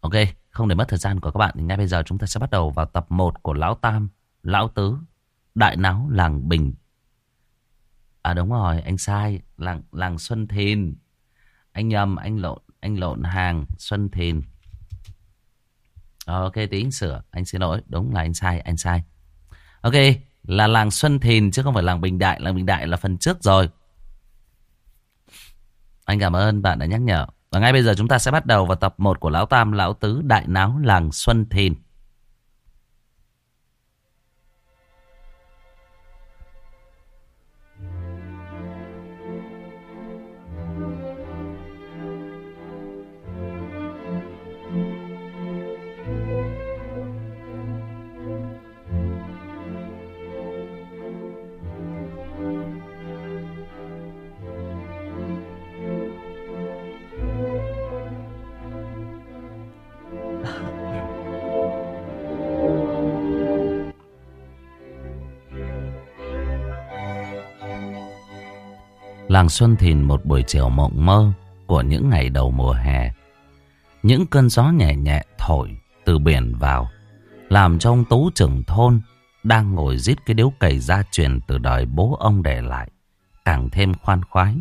Ok, không để mất thời gian của các bạn thì ngay bây giờ chúng ta sẽ bắt đầu vào tập 1 của Lão Tam, Lão Tứ, Đại Náo làng Bình. À đúng rồi, anh sai, làng Xuân Thìn. Anh nhầm, anh lộn hàng Xuân Thìn. Ok, tí anh sửa, anh xin lỗi, đúng là anh sai. Ok, là làng Xuân Thìn chứ không phải làng Bình Đại. Làng Bình Đại là phần trước rồi. Anh cảm ơn bạn đã nhắc nhở. Và ngay bây giờ chúng ta sẽ bắt đầu vào tập 1 của Lão Tam, Lão Tứ, Đại Náo làng Xuân Thìn. Làng Xuân Thìn một buổi chiều mộng mơ của những ngày đầu mùa hè. Những cơn gió nhẹ nhẹ thổi từ biển vào, làm cho ông Tú trưởng thôn đang ngồi rít cái điếu cày gia truyền từ đời bố ông để lại càng thêm khoan khoái.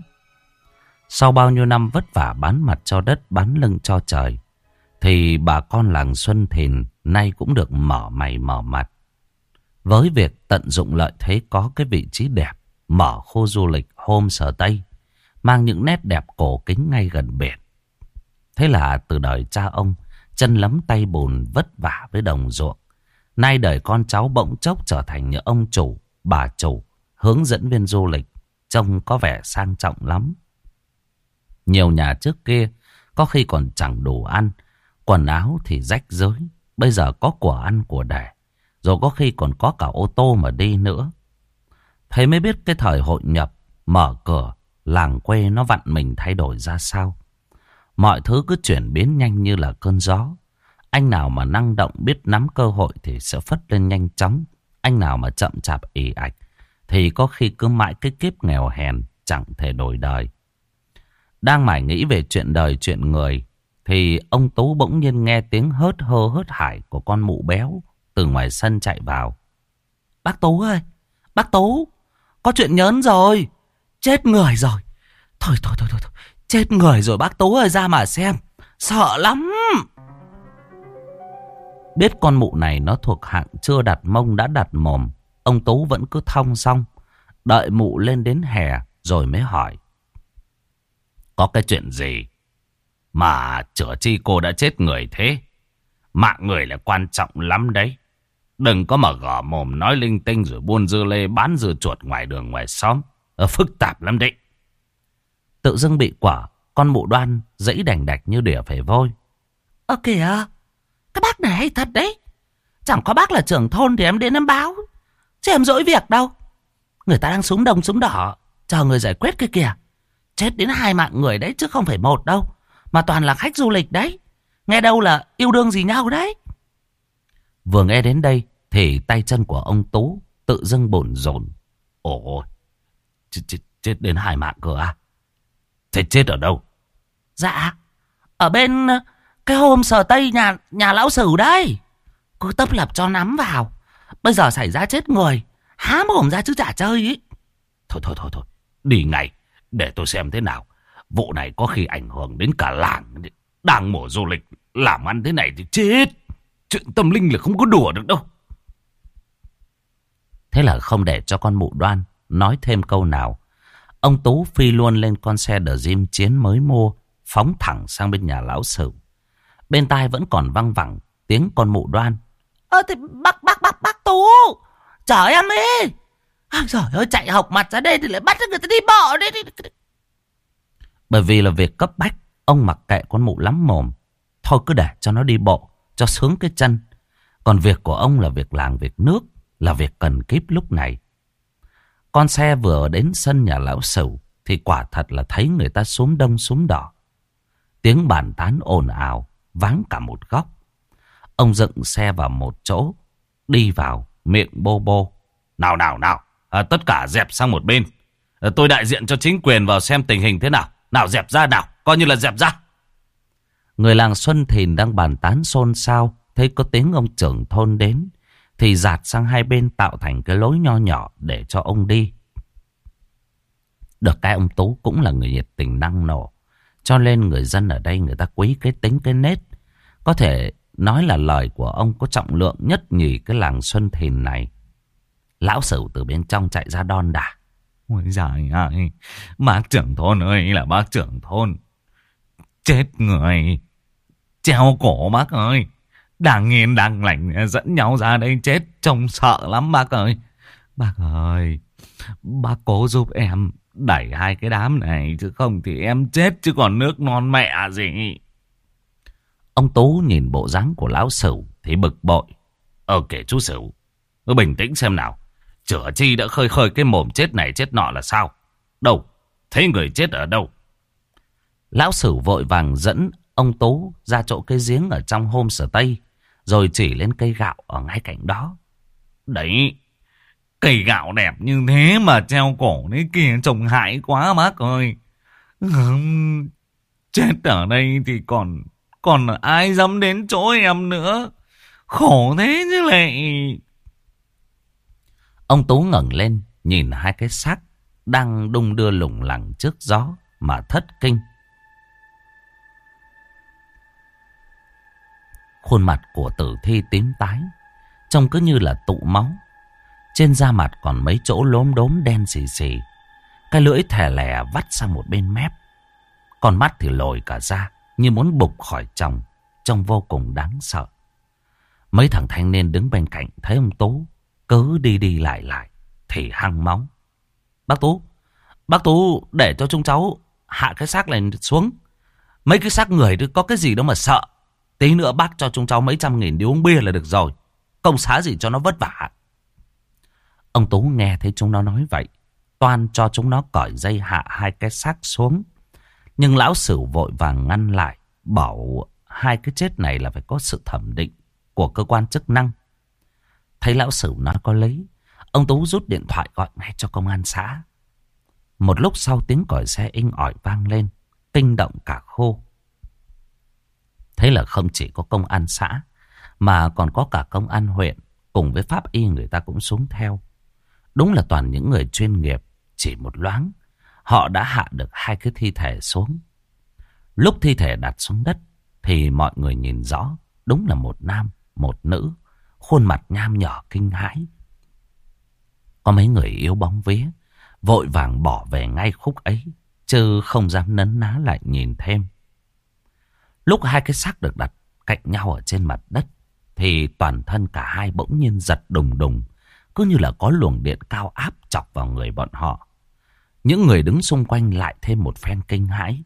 Sau bao nhiêu năm vất vả bán mặt cho đất, bán lưng cho trời, thì bà con làng Xuân Thìn nay cũng được mở mày mở mặt. Với việc tận dụng lợi thế có cái vị trí đẹp, mở khu du lịch homestay mang những nét đẹp cổ kính ngay gần biển. Thế là từ đời cha ông chân lấm tay bùn vất vả với đồng ruộng, nay đời con cháu bỗng chốc trở thành những ông chủ, bà chủ, hướng dẫn viên du lịch, trông có vẻ sang trọng lắm. Nhiều nhà trước kia có khi còn chẳng đủ ăn, quần áo thì rách rưới, bây giờ có của ăn của để, rồi có khi còn có cả ô tô mà đi nữa. Thế mới biết cái thời hội nhập mở cửa, làng quê nó vặn mình thay đổi ra sao. Mọi thứ cứ chuyển biến nhanh như là cơn gió. Anh nào mà năng động biết nắm cơ hội thì sẽ phất lên nhanh chóng. Anh nào mà chậm chạp ì ạch thì có khi cứ mãi cái kiếp nghèo hèn chẳng thể đổi đời. Đang mải nghĩ về chuyện đời chuyện người thì ông Tú bỗng nhiên nghe tiếng hớt hơ hớt hải của con mụ béo từ ngoài sân chạy vào. Bác Tú ơi, bác Tú, có chuyện nhớn rồi, chết người rồi. Thôi, chết người rồi bác Tú ơi, ra mà xem, sợ lắm. Biết con mụ này nó thuộc hạng chưa đặt mông đã đặt mồm, ông Tú vẫn cứ thong song, đợi mụ lên đến hè rồi mới hỏi. Có cái chuyện gì mà chữa chi cô đã chết người thế? Mạng người là quan trọng lắm đấy. Đừng có mà gõ mồm nói linh tinh rồi buôn dưa lê bán dưa chuột ngoài đường ngoài xóm. Phức tạp lắm đấy. Tự dưng bị quả, con mụ Đoan dãy đành đạch như đỉa phải vôi. Kìa, các bác này hay thật đấy. Chẳng có bác là trưởng thôn thì em đến em báo, chứ em dỗi việc đâu. Người ta đang súng đông súng đỏ chờ người giải quyết kia kìa. Chết đến 2 mạng người đấy chứ không phải 1 đâu, mà toàn là khách du lịch đấy. Nghe đâu là yêu đương gì nhau đấy. Vừa nghe đến đây thì tay chân của ông Tú tự dưng bồn rồn. Ồ, chết đến 2 mạng cơ à? Chết ở đâu? Dạ, ở bên cái homestay nhà lão Sử đấy. Cứ tấp lập cho nắm vào. Bây giờ xảy ra chết người, há mồm ra chứ chả chơi ý. Thôi, đi ngay để tôi xem thế nào. Vụ này có khi ảnh hưởng đến cả làng. Đang mùa du lịch làm ăn thế này thì chết. Chuyện tâm linh là không có đùa được đâu. Thế là không để cho con mụ Đoan nói thêm câu nào, ông Tú phi luôn lên con xe Dream Chiến mới mua, phóng thẳng sang bên nhà lão Sử. Bên tai vẫn còn văng vẳng tiếng con mụ Đoan. Thì bác Tú, chở em đi. Trời ơi, chạy học mặt ra đây thì lại bắt người ta đi bộ đi. Bởi vì là việc cấp bách, ông mặc kệ con mụ lắm mồm. Thôi cứ để cho nó đi bộ, cho sướng cái chân. Còn việc của ông là việc làng việc nước, là việc cần kíp lúc này. Con xe vừa đến sân nhà lão Sửu thì quả thật là thấy người ta xúm đông xúm đỏ. Tiếng bàn tán ồn ào váng cả một góc. Ông dựng xe vào một chỗ, đi vào miệng bô bô. Nào, tất cả dẹp sang một bên. Tôi đại diện cho chính quyền vào xem tình hình thế nào. Nào dẹp ra nào, coi như là dẹp ra. Người làng Xuân Thìn đang bàn tán xôn xao, thấy có tiếng ông trưởng thôn đến thì dạt sang hai bên tạo thành cái lối nho nhỏ để cho ông đi. Được cái ông Tú cũng là người nhiệt tình năng nổ, cho nên người dân ở đây người ta quý cái tính cái nết. Có thể nói là lời của ông có trọng lượng nhất nhì cái làng Xuân Thìn này. Lão Sửu từ bên trong chạy ra đon đả. Ôi giời ơi, bác trưởng thôn ơi là bác trưởng thôn. Chết người, treo cổ bác ơi. Đang yên đang lành dẫn nhau ra đây chết, trông sợ lắm bác ơi. Bác ơi, bác cố giúp em đẩy hai cái đám này, chứ không thì em chết chứ còn nước non mẹ gì. Ông Tú nhìn bộ dáng của lão Sửu thì bực bội. Kể chú Sửu, cứ bình tĩnh xem nào. Chửa chi đã khơi khơi cái mồm chết này chết nọ là sao? Đâu? Thấy người chết ở đâu? Lão Sửu vội vàng dẫn ông Tú ra chỗ cái giếng ở trong homestay, rồi chỉ lên cây gạo ở ngay cạnh đó. Đấy, cây gạo đẹp như thế mà treo cổ đấy kìa, trông hại quá bác ơi. Chết ở đây thì còn ai dám đến chỗ em nữa. Khổ thế chứ lại. Ông Tú ngẩng lên nhìn hai cái xác đang đung đưa lủng lẳng trước gió mà thất kinh. Khuôn mặt của tử thi tím tái, trông cứ như là tụ máu. Trên da mặt còn mấy chỗ lốm đốm đen xì xì. Cái lưỡi thè lè vắt sang một bên mép. Con mắt thì lồi cả ra, như muốn bục khỏi chồng, trông vô cùng đáng sợ. Mấy thằng thanh niên đứng bên cạnh thấy ông Tú cứ đi đi lại lại thì hăng máu. Bác Tú để cho chúng cháu hạ cái xác này xuống. Mấy cái xác người có cái gì đâu mà sợ. Tí nữa bác cho chúng cháu mấy trăm nghìn đi uống bia là được rồi. Công xá gì cho nó vất vả. Ông Tú nghe thấy chúng nó nói vậy, toan cho chúng nó cởi dây hạ hai cái xác xuống. Nhưng lão Sửu vội vàng ngăn lại, bảo hai cái chết này là phải có sự thẩm định của cơ quan chức năng. Thấy lão Sửu nói có lý, ông Tú rút điện thoại gọi ngay cho công an xã. Một lúc sau tiếng còi xe inh ỏi vang lên, kinh động cả khu. Thế là không chỉ có công an xã, mà còn có cả công an huyện, cùng với pháp y người ta cũng xuống theo. Đúng là toàn những người chuyên nghiệp, chỉ một loáng, họ đã hạ được hai cái thi thể xuống. Lúc thi thể đặt xuống đất, thì mọi người nhìn rõ, đúng là một nam, một nữ, khuôn mặt nham nhở kinh hãi. Có mấy người yếu bóng vía, vội vàng bỏ về ngay khúc ấy, chứ không dám nấn ná lại nhìn thêm. Lúc hai cái xác được đặt cạnh nhau ở trên mặt đất, thì toàn thân cả hai bỗng nhiên giật đùng đùng, cứ như là có luồng điện cao áp chọc vào người bọn họ. Những người đứng xung quanh lại thêm một phen kinh hãi.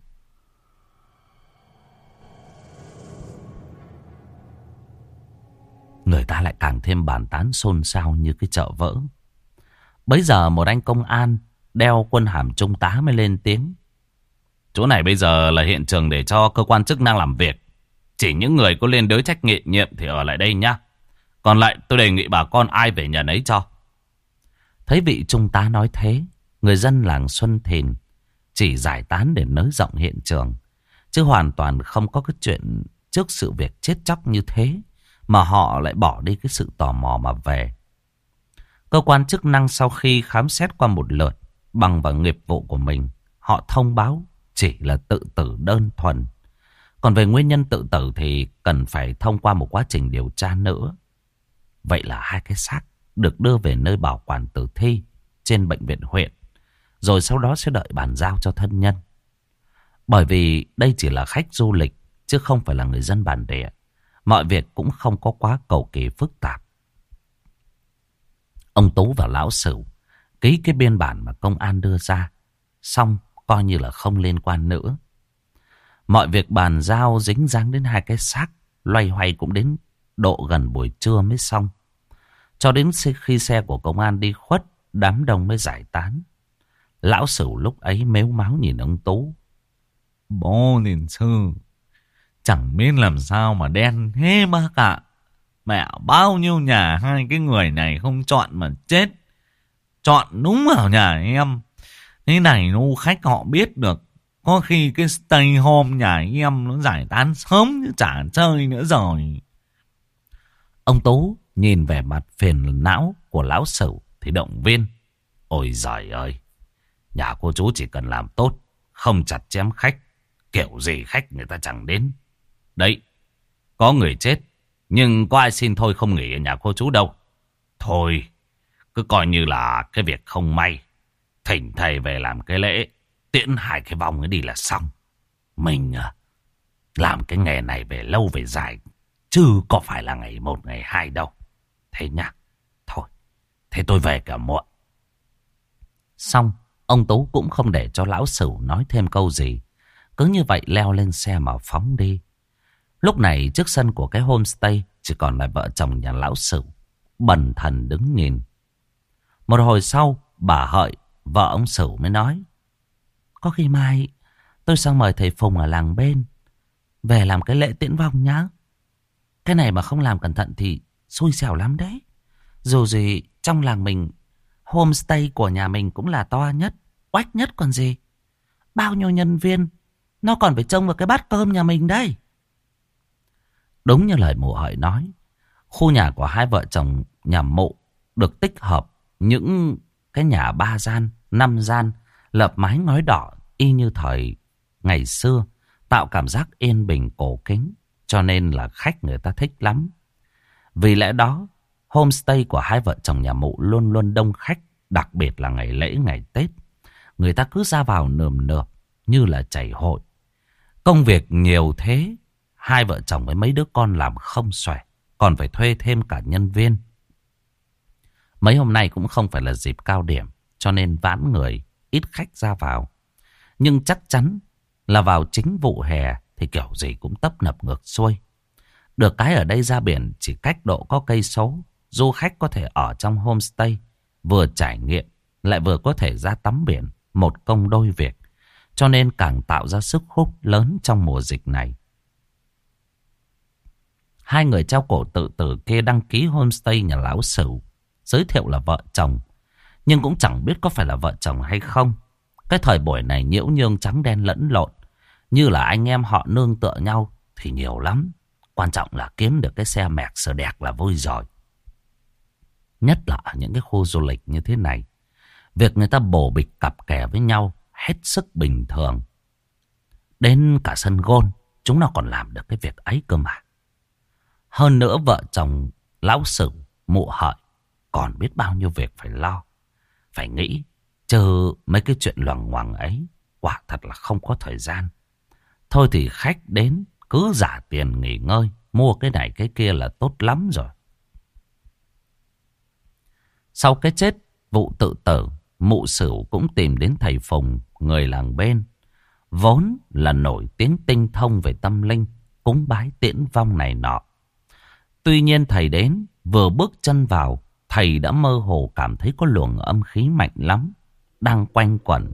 Người ta lại càng thêm bàn tán xôn xao như cái chợ vỡ. Bấy giờ một anh công an đeo quân hàm trung tá mới lên tiếng. Chỗ này bây giờ là hiện trường để cho cơ quan chức năng làm việc. Chỉ những người có liên đới trách nhiệm thì ở lại đây nhá. Còn lại tôi đề nghị bà con ai về nhà nấy cho. Thấy vị trung tá nói thế, người dân làng Xuân Thìn chỉ giải tán để nới rộng hiện trường, chứ hoàn toàn không có cái chuyện trước sự việc chết chóc như thế mà họ lại bỏ đi cái sự tò mò mà về. Cơ quan chức năng sau khi khám xét qua một lượt bằng vào nghiệp vụ của mình, họ thông báo chỉ là tự tử đơn thuần. Còn về nguyên nhân tự tử thì cần phải thông qua một quá trình điều tra nữa. Vậy là hai cái xác được đưa về nơi bảo quản tử thi trên bệnh viện huyện, rồi sau đó sẽ đợi bàn giao cho thân nhân. Bởi vì đây chỉ là khách du lịch, chứ không phải là người dân bản địa, mọi việc cũng không có quá cầu kỳ phức tạp. Ông Tú và lão Sửu ký cái biên bản mà công an đưa ra, xong coi như là không liên quan nữa. Mọi việc bàn giao dính dáng đến hai cái xác loay hoay cũng đến độ gần buổi trưa mới xong. Cho đến khi xe của công an đi khuất, đám đông mới giải tán. Lão Sửu lúc ấy mếu máo nhìn ông Tú. Bố liền sư, chẳng biết làm sao mà đen thế bác ạ. Mẹ bao nhiêu nhà hai cái người này không chọn mà chết. Chọn đúng vào nhà em. Thế này nu khách họ biết được Có khi cái stay home nhà em nó giải tán sớm chứ chả chơi nữa rồi. Ông Tú nhìn vẻ mặt phiền não của lão Sửu thì động viên. Ôi giời ơi, nhà cô chú chỉ cần làm tốt, không chặt chém khách, kiểu gì khách người ta chẳng đến. Đấy, có người chết, nhưng có ai xin thôi không nghỉ ở nhà cô chú đâu. Thôi, cứ coi như là cái việc không may. Thỉnh thầy về làm cái lễ, tiễn hai cái vong ấy đi là xong. Mình làm cái nghề này về lâu về dài, chứ có phải là ngày một ngày hai đâu. Thế nhá, thôi, thế tôi về cả muộn. Xong, ông Tú cũng không để cho lão Sửu nói thêm câu gì. Cứ như vậy leo lên xe mà phóng đi. Lúc này trước sân của cái homestay chỉ còn lại vợ chồng nhà lão Sửu bần thần đứng nhìn. Một hồi sau, bà Hợi, vợ ông Sửu mới nói. Có khi mai tôi sang mời thầy Phùng ở làng bên về làm cái lễ tiễn vong nhá. Cái này mà không làm cẩn thận thì xui xẻo lắm đấy. Dù gì trong làng mình, homestay của nhà mình cũng là to nhất, oách nhất còn gì. Bao nhiêu nhân viên, nó còn phải trông vào cái bát cơm nhà mình đây. Đúng như lời mụ Hợi nói, khu nhà của hai vợ chồng nhà mụ được tích hợp những cái nhà 3 gian, 5 gian, lợp mái ngói đỏ y như thời ngày xưa, tạo cảm giác yên bình cổ kính, cho nên là khách người ta thích lắm. Vì lẽ đó, homestay của hai vợ chồng nhà mụ luôn luôn đông khách, đặc biệt là ngày lễ, ngày Tết. Người ta cứ ra vào nườm nượp như là chảy hội. Công việc nhiều thế, hai vợ chồng với mấy đứa con làm không xuể, còn phải thuê thêm cả nhân viên. Mấy hôm nay cũng không phải là dịp cao điểm, cho nên vãn người, ít khách ra vào. Nhưng chắc chắn là vào chính vụ hè thì kiểu gì cũng tấp nập ngược xuôi. Được cái ở đây ra biển chỉ cách độ có cây số, du khách có thể ở trong homestay, vừa trải nghiệm lại vừa có thể ra tắm biển, một công đôi việc. Cho nên càng tạo ra sức hút lớn trong mùa dịch này. Hai người treo cổ tự tử kia đăng ký homestay nhà lão Sửu, giới thiệu là vợ chồng, nhưng cũng chẳng biết có phải là vợ chồng hay không. Cái thời buổi này nhiễu nhương trắng đen lẫn lộn, như là anh em họ nương tựa nhau thì nhiều lắm. Quan trọng là kiếm được cái xe mẹc sờ đẹp là vui rồi. Nhất là ở những cái khu du lịch như thế này, việc người ta bổ bịch cặp kè với nhau hết sức bình thường. Đến cả sân gôn chúng nó còn làm được cái việc ấy cơ mà. Hơn nữa vợ chồng lão Sửu, mụ Hợi còn biết bao nhiêu việc phải lo, phải nghĩ. Chờ mấy cái chuyện loằng ngoằng ấy, quả thật là không có thời gian. Thôi thì khách đến cứ giả tiền nghỉ ngơi, mua cái này cái kia là tốt lắm rồi. Sau cái chết vụ tự tử, mụ Sửu cũng tìm đến thầy Phùng, người làng bên, vốn là nổi tiếng tinh thông về tâm linh, cúng bái tiễn vong này nọ. Tuy nhiên thầy đến, vừa bước chân vào, thầy đã mơ hồ cảm thấy có luồng âm khí mạnh lắm đang quanh quẩn.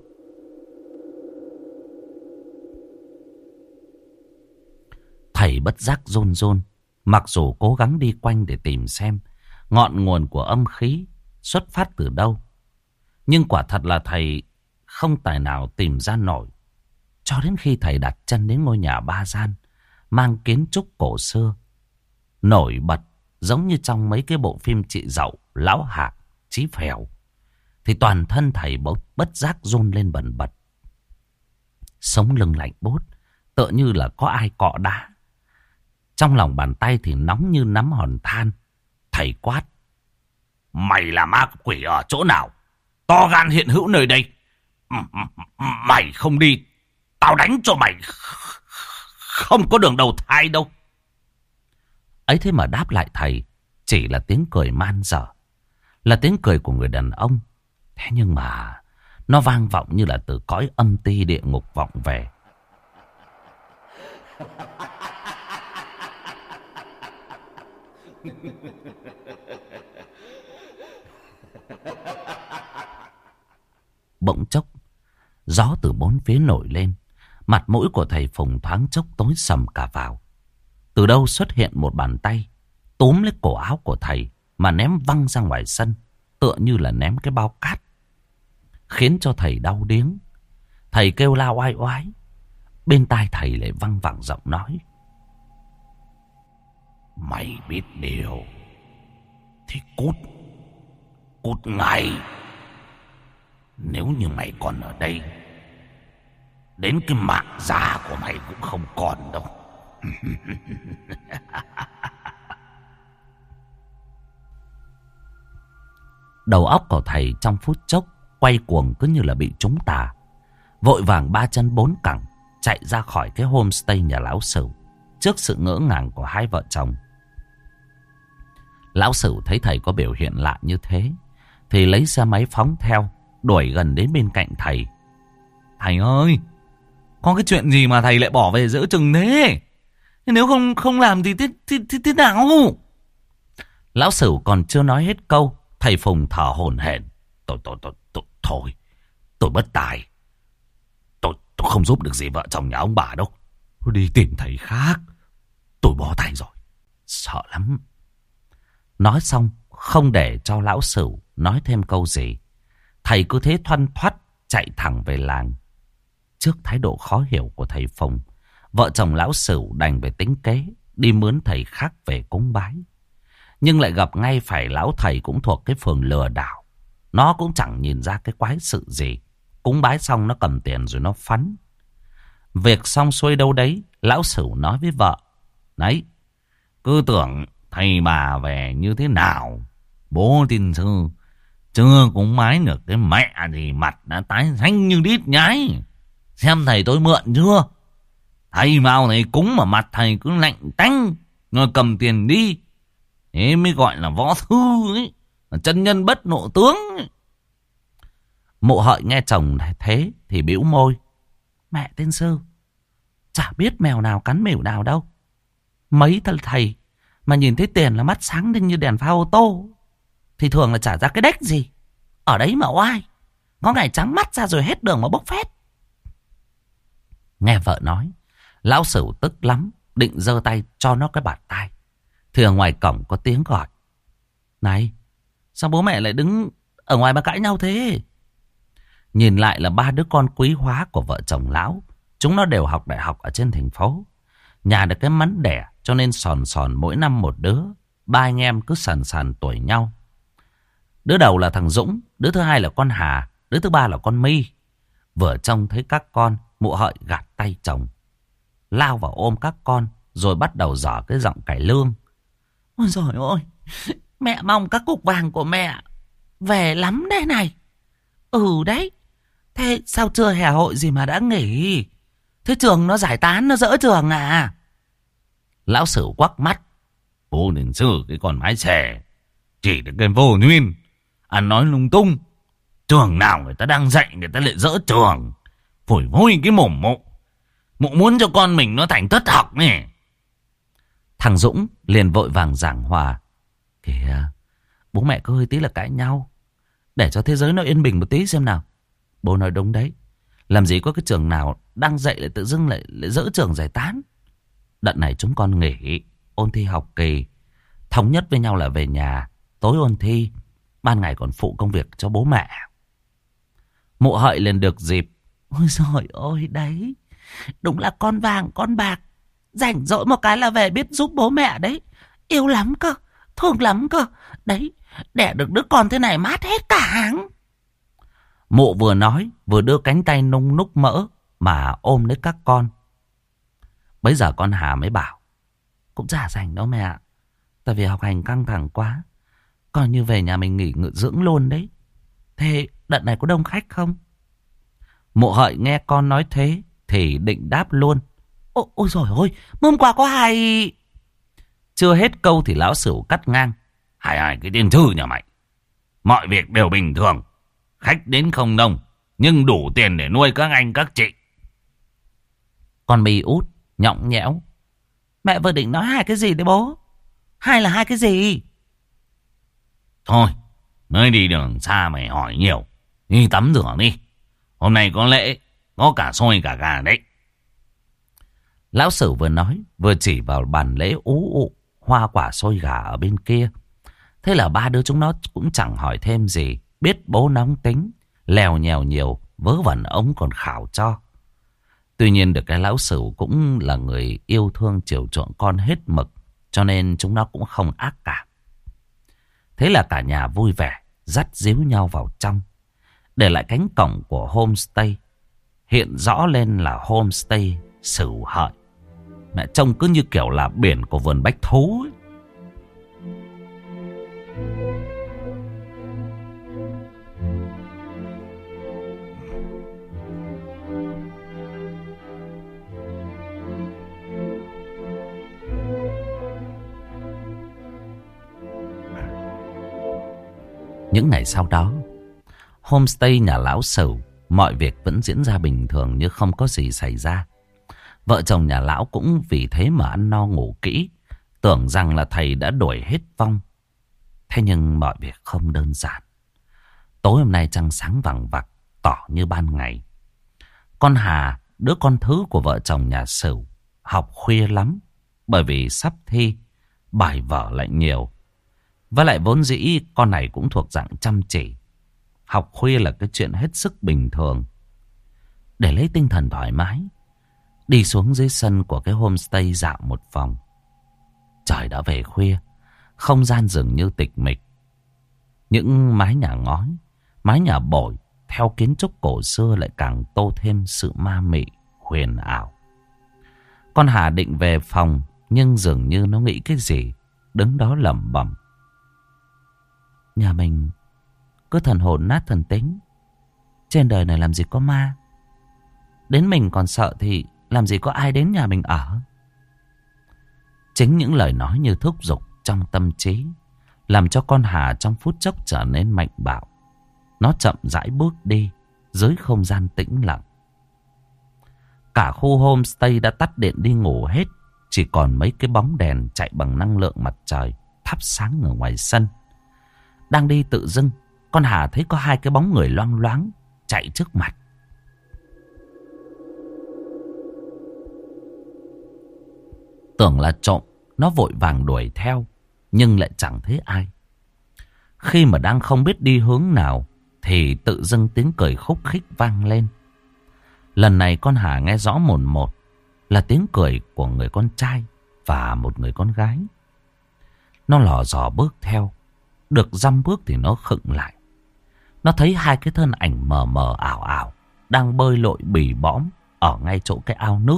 Thầy bất giác run run, mặc dù cố gắng đi quanh để tìm xem ngọn nguồn của âm khí xuất phát từ đâu, nhưng quả thật là thầy không tài nào tìm ra nổi. Cho đến khi thầy đặt chân đến ngôi nhà 3 gian mang kiến trúc cổ xưa, nổi bật giống như trong mấy cái bộ phim Chị Dậu, Lão Hạc, Chí Phèo, thì toàn thân thầy bất giác run lên bần bật. Sống lưng lạnh buốt, tựa như là có ai cọ đá. Trong lòng bàn tay thì nóng như nắm hòn than. Thầy quát: Mày là ma quỷ ở chỗ nào? To gan hiện hữu nơi đây. Mày không đi, tao đánh cho mày không có đường đầu thai đâu. Ấy thế mà đáp lại thầy chỉ là tiếng cười man dở, là tiếng cười của người đàn ông. Thế nhưng mà nó vang vọng như là từ cõi âm ti địa ngục vọng về. Bỗng chốc, gió từ bốn phía nổi lên. Mặt mũi của thầy Phùng thoáng chốc tối sầm cả vào. Từ đâu xuất hiện một bàn tay túm lấy cổ áo của thầy mà ném văng ra ngoài sân, tựa như là ném cái bao cát, khiến cho thầy đau điếng. Thầy kêu la oai oái, bên tai thầy lại văng vẳng giọng nói. Mày biết điều thì cút. Cút ngay. Nếu như mày còn ở đây, đến cái mạng già của mày cũng không còn đâu. Đầu óc của thầy trong phút chốc quay cuồng cứ như là bị trúng tà. Vội vàng ba chân bốn cẳng chạy ra khỏi cái homestay nhà lão Sửu. Trước sự ngỡ ngàng của hai vợ chồng, lão Sửu thấy thầy có biểu hiện lạ như thế thì lấy xe máy phóng theo, đuổi gần đến bên cạnh thầy. Thầy ơi, có cái chuyện gì mà thầy lại bỏ về giữa chừng thế? Nếu không làm thì thế nào? Lão Sửu còn chưa nói hết câu, thầy Phùng thở hổn hển. Thôi, tôi bất tài. Tôi không giúp được gì vợ chồng nhà ông bà đâu. Tôi đi tìm thầy khác. Tôi bó tay rồi. Sợ lắm. Nói xong, không để cho lão Sửu nói thêm câu gì, thầy cứ thế thoăn thoắt chạy thẳng về làng. Trước thái độ khó hiểu của thầy Phùng, vợ chồng lão Sửu đành phải tính kế đi mướn thầy khác về cúng bái. Nhưng lại gặp ngay phải lão thầy cũng thuộc cái phường lừa đảo. Nó cũng chẳng nhìn ra cái quái sự gì. Cúng bái xong nó cầm tiền rồi nó phắn. Việc xong xuôi đâu đấy, lão Sửu nói với vợ. Đấy, cứ tưởng thầy bà về như thế nào. Bố tin sư chưa cúng bái được cái mẹ thì mặt đã tái xanh như đít nhái. Xem thầy tôi mượn chưa? Thầy vào này cúng mà mặt thầy cứ lạnh tanh, rồi cầm tiền đi. Thế mới gọi là võ thư ấy, chân nhân bất nộ tướng ấy. Mụ Hợi nghe chồng thế thì bĩu môi. Mẹ tiên sư, chả biết mèo nào cắn mèo nào đâu. Mấy thầy mà nhìn thấy tiền là mắt sáng lên như đèn pha ô tô thì thường là chả ra cái đếch gì. Ở đấy mà oai, có ngày trắng mắt ra rồi hết đường mà bốc phét. Nghe vợ nói, lão Sửu tức lắm, định giơ tay cho nó cái bạt tai thì ở ngoài cổng có tiếng gọi. Này, sao bố mẹ lại đứng ở ngoài mà cãi nhau thế? Nhìn lại là ba đứa con quý hóa của vợ chồng lão. Chúng nó đều học đại học ở trên thành phố. Nhà được cái mắn đẻ cho nên sòn sòn mỗi năm một đứa. Ba anh em cứ sàn sàn tuổi nhau. Đứa đầu là thằng Dũng, đứa thứ hai là con Hà, đứa thứ ba là con My. Vừa trông thấy các con, mụ Hợi gạt tay chồng, lao vào ôm các con rồi bắt đầu dở cái giọng cải lương. Ôi dồi ôi, mẹ mong các cục vàng của mẹ về lắm đây này. Ừ đấy, thế sao chưa hè hội gì mà đã nghỉ? Thế trường nó giải tán, nó dỡ trường à? Lão Sửu quắc mắt. Bố đình sư cái con mái xẻ, chỉ được cái vô nguyên, ăn nói lung tung. Trường nào người ta đang dạy người ta lại dỡ trường. Phổi vôi cái mồm mụ. Mụ muốn cho con mình nó thành thất học nè. Thằng Dũng liền vội vàng giảng hòa. Kìa, bố mẹ có hơi tí là cãi nhau, để cho thế giới nó yên bình một tí xem nào. Bố nói đúng đấy. Làm gì có cái trường nào đang dạy lại tự dưng lại dỡ trường giải tán. Đợt này chúng con nghỉ ôn thi học kỳ, thống nhất với nhau là về nhà tối ôn thi, ban ngày còn phụ công việc cho bố mẹ. Mụ Hợi liền được dịp. Ôi giời ơi đấy, đúng là con vàng con bạc, rảnh rỗi một cái là về biết giúp bố mẹ đấy. Yêu lắm cơ, thương lắm cơ. Đấy, đẻ được đứa con thế này mát hết cả hàng. Mụ vừa nói vừa đưa cánh tay nung núc mỡ mà ôm lấy các con. Bấy giờ con Hà mới bảo. Cũng chả rảnh đâu mẹ, tại vì học hành căng thẳng quá, coi như về nhà mình nghỉ ngự dưỡng luôn đấy. Thế đợt này có đông khách không? Mụ Hợi nghe con nói thế thì định đáp luôn. Ôi dồi ôi, hôm qua có hai... Chưa hết câu thì lão Sửu cắt ngang. Hai cái tiên thư nhà mày, mọi việc đều bình thường. Khách đến không đông, nhưng đủ tiền để nuôi các anh các chị. Con My út nhõng nhẽo. Mẹ vừa định nói hai cái gì đấy bố? Hai là hai cái gì? Thôi, nơi đi đường xa mày hỏi nhiều. Đi tắm rửa đi. Hôm nay có lễ, có cả xôi cả gà đấy. Lão Sửu vừa nói vừa chỉ vào bàn lễ ú ụ, hoa quả xôi gà ở bên kia. Thế là ba đứa chúng nó cũng chẳng hỏi thêm gì. Biết bố nóng tính, lèo nhèo nhiều, vớ vẩn ông còn khảo cho. Tuy nhiên được cái lão Sửu cũng là người yêu thương chiều chuộng con hết mực, cho nên chúng nó cũng không ác cảm. Thế là cả nhà vui vẻ dắt díu nhau vào trong, để lại cánh cổng của homestay hiện rõ lên là homestay Sửu Hợi. Mẹ trông cứ như kiểu là biển của vườn bách thú ấy. Những ngày sau đó, homestay nhà lão Sửu, mọi việc vẫn diễn ra bình thường như không có gì xảy ra. Vợ chồng nhà lão cũng vì thế mà ăn no ngủ kỹ, tưởng rằng là thầy đã đuổi hết vong. Thế nhưng mọi việc không đơn giản. Tối hôm nay trăng sáng vằng vặc, tỏ như ban ngày. Con Hà, đứa con thứ của vợ chồng nhà Sửu, học khuya lắm, bởi vì sắp thi, bài vở lại nhiều. Với lại vốn dĩ con này cũng thuộc dạng chăm chỉ. Học khuya là cái chuyện hết sức bình thường. Để lấy tinh thần thoải mái, đi xuống dưới sân của cái homestay dạo một vòng. Trời đã về khuya, không gian dường như tịch mịch. Những mái nhà ngói, mái nhà bồi theo kiến trúc cổ xưa lại càng tô thêm sự ma mị, huyền ảo. Con Hà định về phòng, nhưng dường như nó nghĩ cái gì, đứng đó lẩm bẩm. Nhà mình cứ thần hồn nát thần tính. Trên đời này làm gì có ma. Đến mình còn sợ thì làm gì có ai đến nhà mình ở. Chính những lời nói như thúc giục trong tâm trí làm cho con Hà trong phút chốc trở nên mạnh bạo. Nó chậm rãi bước đi dưới không gian tĩnh lặng. Cả khu homestay đã tắt điện đi ngủ hết. Chỉ còn mấy cái bóng đèn chạy bằng năng lượng mặt trời thắp sáng ở ngoài sân. Đang đi tự dưng, con Hà thấy có hai cái bóng người loang loáng chạy trước mặt. Tưởng là trộm, nó vội vàng đuổi theo, nhưng lại chẳng thấy ai. Khi mà đang không biết đi hướng nào, thì tự dưng tiếng cười khúc khích vang lên. Lần này con Hà nghe rõ mồn một, là tiếng cười của người con trai và một người con gái. Nó lò dò bước theo, được dăm bước thì nó khựng lại. Nó thấy hai cái thân ảnh mờ mờ ảo ảo đang bơi lội bỉ bõm ở ngay chỗ cái ao nước.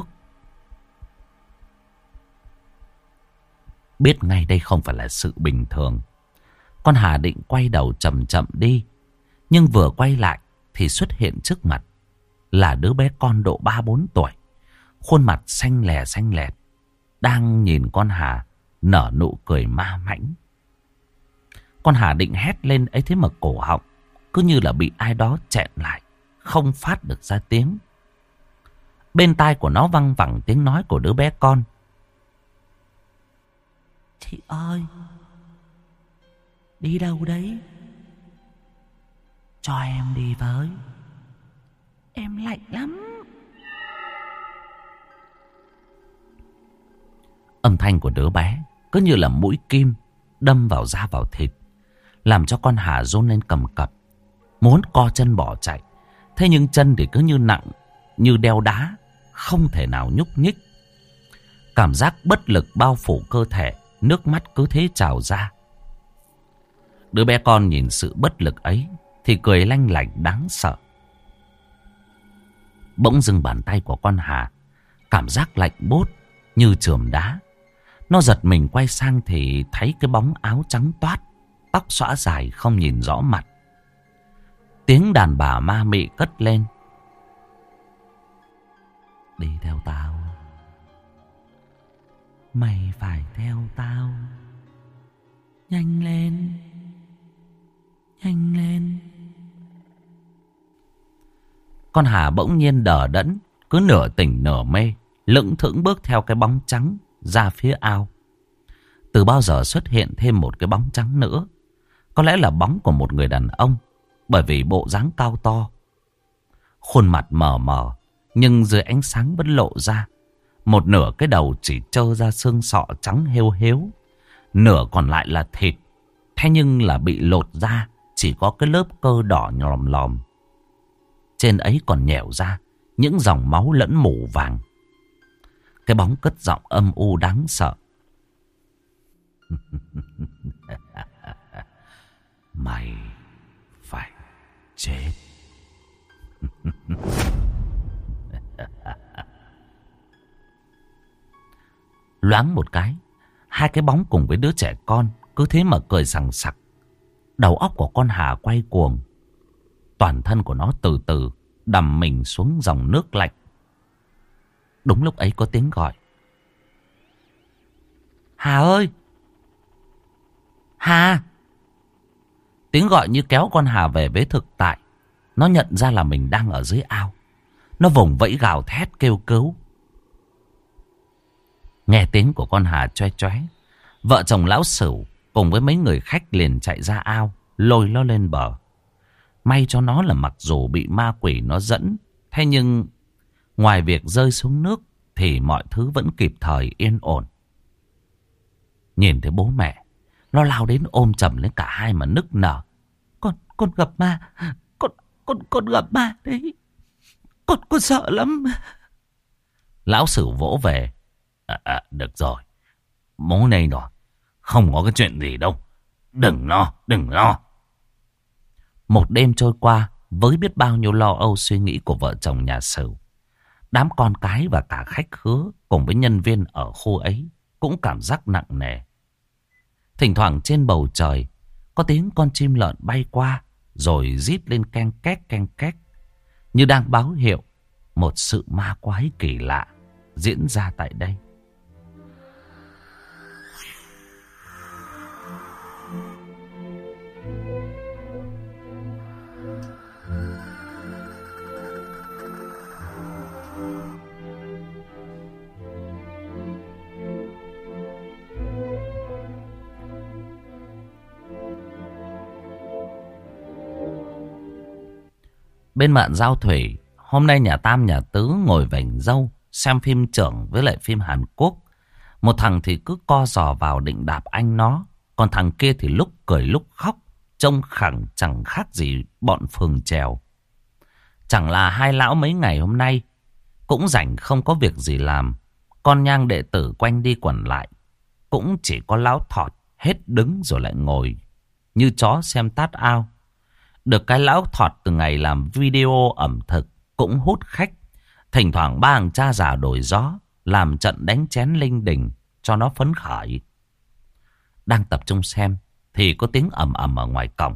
Biết ngay đây không phải là sự bình thường, con Hà định quay đầu chậm chậm đi. Nhưng vừa quay lại thì xuất hiện trước mặt là đứa bé con độ 3-4 tuổi, khuôn mặt xanh lè đang nhìn con Hà nở nụ cười ma mãnh. Con Hà định hét lên ấy, thế mà cổ họng cứ như là bị ai đó chẹn lại, không phát được ra tiếng. Bên tai của nó văng vẳng tiếng nói của đứa bé con. Chị ơi, đi đâu đấy? Cho em đi với, em lạnh lắm. Âm thanh của đứa bé cứ như là mũi kim đâm vào da vào thịt, làm cho con Hà run lên cầm cập, muốn co chân bỏ chạy. Thế nhưng chân thì cứ như nặng như đeo đá, không thể nào nhúc nhích. Cảm giác bất lực bao phủ cơ thể, nước mắt cứ thế trào ra. Đứa bé con nhìn sự bất lực ấy thì cười lanh lảnh đáng sợ. Bỗng dưng bàn tay của con Hà cảm giác lạnh buốt như chườm đá. Nó giật mình quay sang thì thấy cái bóng áo trắng toát, tóc xõa dài không nhìn rõ mặt. Tiếng đàn bà ma mị cất lên. Đi theo tao, mày phải theo tao. Nhanh lên, nhanh lên. Con Hà bỗng nhiên đờ đẫn, cứ nửa tỉnh nửa mê, lững thững bước theo cái bóng trắng ra phía ao. Từ bao giờ xuất hiện thêm một cái bóng trắng nữa? Có lẽ là bóng của một người đàn ông, bởi vì bộ dáng cao to, khuôn mặt mờ mờ, nhưng dưới ánh sáng vẫn lộ ra một nửa cái đầu chỉ trơ ra xương sọ trắng hêu hếu, nửa còn lại là thịt. Thế nhưng là bị lột ra, chỉ có cái lớp cơ đỏ nhòm lòm. Trên ấy còn nhẻo ra những dòng máu lẫn mủ vàng. Cái bóng cất giọng âm u đáng sợ. Mày phải chết. Loáng một cái, hai cái bóng cùng với đứa trẻ con cứ thế mà cười sằng sặc. Đầu óc của con Hà quay cuồng. Toàn thân của nó từ từ đầm mình xuống dòng nước lạnh. Đúng lúc ấy có tiếng gọi. Hà ơi! Hà! Tiếng gọi như kéo con Hà về với thực tại. Nó nhận ra là mình đang ở dưới ao. Nó vùng vẫy gào thét kêu cứu. Nghe tiếng của con Hà choe choé, vợ chồng lão Sửu cùng với mấy người khách liền chạy ra ao, lôi nó lên bờ. May cho nó là mặc dù bị ma quỷ nó dẫn, thế nhưng ngoài việc rơi xuống nước thì mọi thứ vẫn kịp thời yên ổn. Nhìn thấy bố mẹ, nó lao đến ôm chầm lấy cả hai mà nức nở. Con gặp ma, con gặp ma đấy. Con sợ lắm. Lão Sửu vỗ về. Được rồi, bố này rồi, không có cái chuyện gì đâu. Đừng lo. Một đêm trôi qua với biết bao nhiêu lo âu suy nghĩ của vợ chồng nhà Sửu. Đám con cái và cả khách khứa cùng với nhân viên ở khu ấy cũng cảm giác nặng nề. Thỉnh thoảng trên bầu trời có tiếng con chim lợn bay qua rồi rít lên keng két như đang báo hiệu một sự ma quái kỳ lạ diễn ra tại đây. Bên mạn giao thủy, hôm nay nhà Tam nhà Tứ ngồi vành râu xem phim trưởng với lại phim Hàn Quốc. Một thằng thì cứ co giò vào định đạp anh nó, còn thằng kia thì lúc cười lúc khóc, trông chẳng khác gì bọn phường trèo. Chẳng là hai lão mấy ngày hôm nay cũng rảnh không có việc gì làm, con nhang đệ tử quanh đi quẩn lại. Cũng chỉ có lão Thọt hết đứng rồi lại ngồi như chó xem tát ao. Được cái lão Thọt từ ngày làm video ẩm thực cũng hút khách. Thỉnh thoảng ba thằng cha già đổi gió làm trận đánh chén linh đình cho nó phấn khởi. Đang tập trung xem thì có tiếng ầm ầm ở ngoài cổng.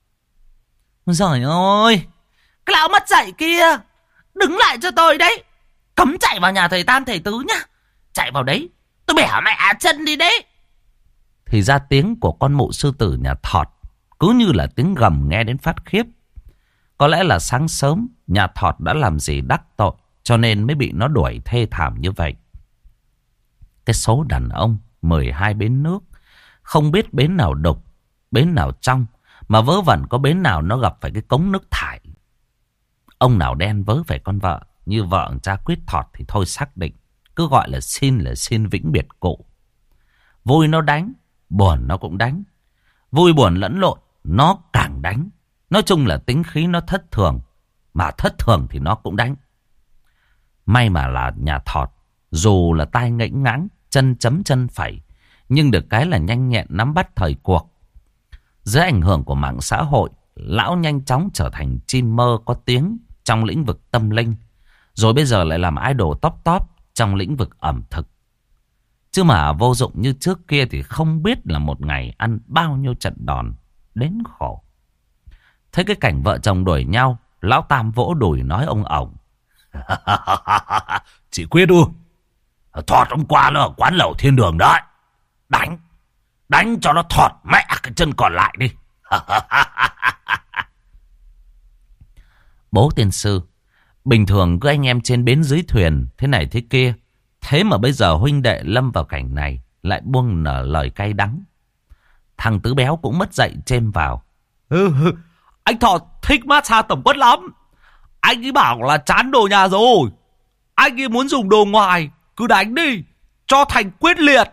Giời ơi, cái lão mất dạy kia, đứng lại cho tôi đấy. Cấm chạy vào nhà thầy Tam thầy Tứ nhá. Chạy vào đấy tôi bẻ mẹ chân đi đấy. Thì ra tiếng của con mụ sư tử nhà Thọt cứ như là tiếng gầm nghe đến phát khiếp. Có lẽ là sáng sớm nhà Thọt đã làm gì đắc tội cho nên mới bị nó đuổi thê thảm như vậy. Cái số đàn ông 12 bến nước, không biết bến nào đục, bến nào trong, mà vớ vẩn có bến nào nó gặp phải cái cống nước thải. Ông nào đen vớ phải con vợ như vợ cha Quyết Thọt thì thôi xác định, cứ gọi là xin vĩnh biệt cụ. Vui nó đánh, buồn nó cũng đánh. Vui buồn lẫn lộn, nó càng đánh. Nói chung là tính khí nó thất thường, mà thất thường thì nó cũng đánh. May mà là nhà Thọt, dù là tai ngãnh ngãng, chân chấm chân phẩy, nhưng được cái là nhanh nhẹn nắm bắt thời cuộc. Dưới ảnh hưởng của mạng xã hội, lão nhanh chóng trở thành chim mơ có tiếng trong lĩnh vực tâm linh, rồi bây giờ lại làm idol top trong lĩnh vực ẩm thực. Chứ mà vô dụng như trước kia thì không biết là một ngày ăn bao nhiêu trận đòn đến khổ. Thấy cái cảnh vợ chồng đuổi nhau, lão Tam vỗ đùi nói ông ổng. Chị Quyết ơi, Thọt hôm qua nó ở quán lẩu Thiên Đường đấy. Đánh cho nó thọt mẹ cái chân còn lại đi. Bố tiên sư, bình thường cứ anh em trên bến dưới thuyền thế này thế kia, thế mà bây giờ huynh đệ lâm vào cảnh này lại buông nở lời cay đắng. Thằng Tứ Béo cũng mất dạy chêm vào. Anh Thọt thích massage tổng quất lắm. Anh ấy bảo là chán đồ nhà rồi, anh ấy muốn dùng đồ ngoài, cứ đánh đi cho thành quyết liệt.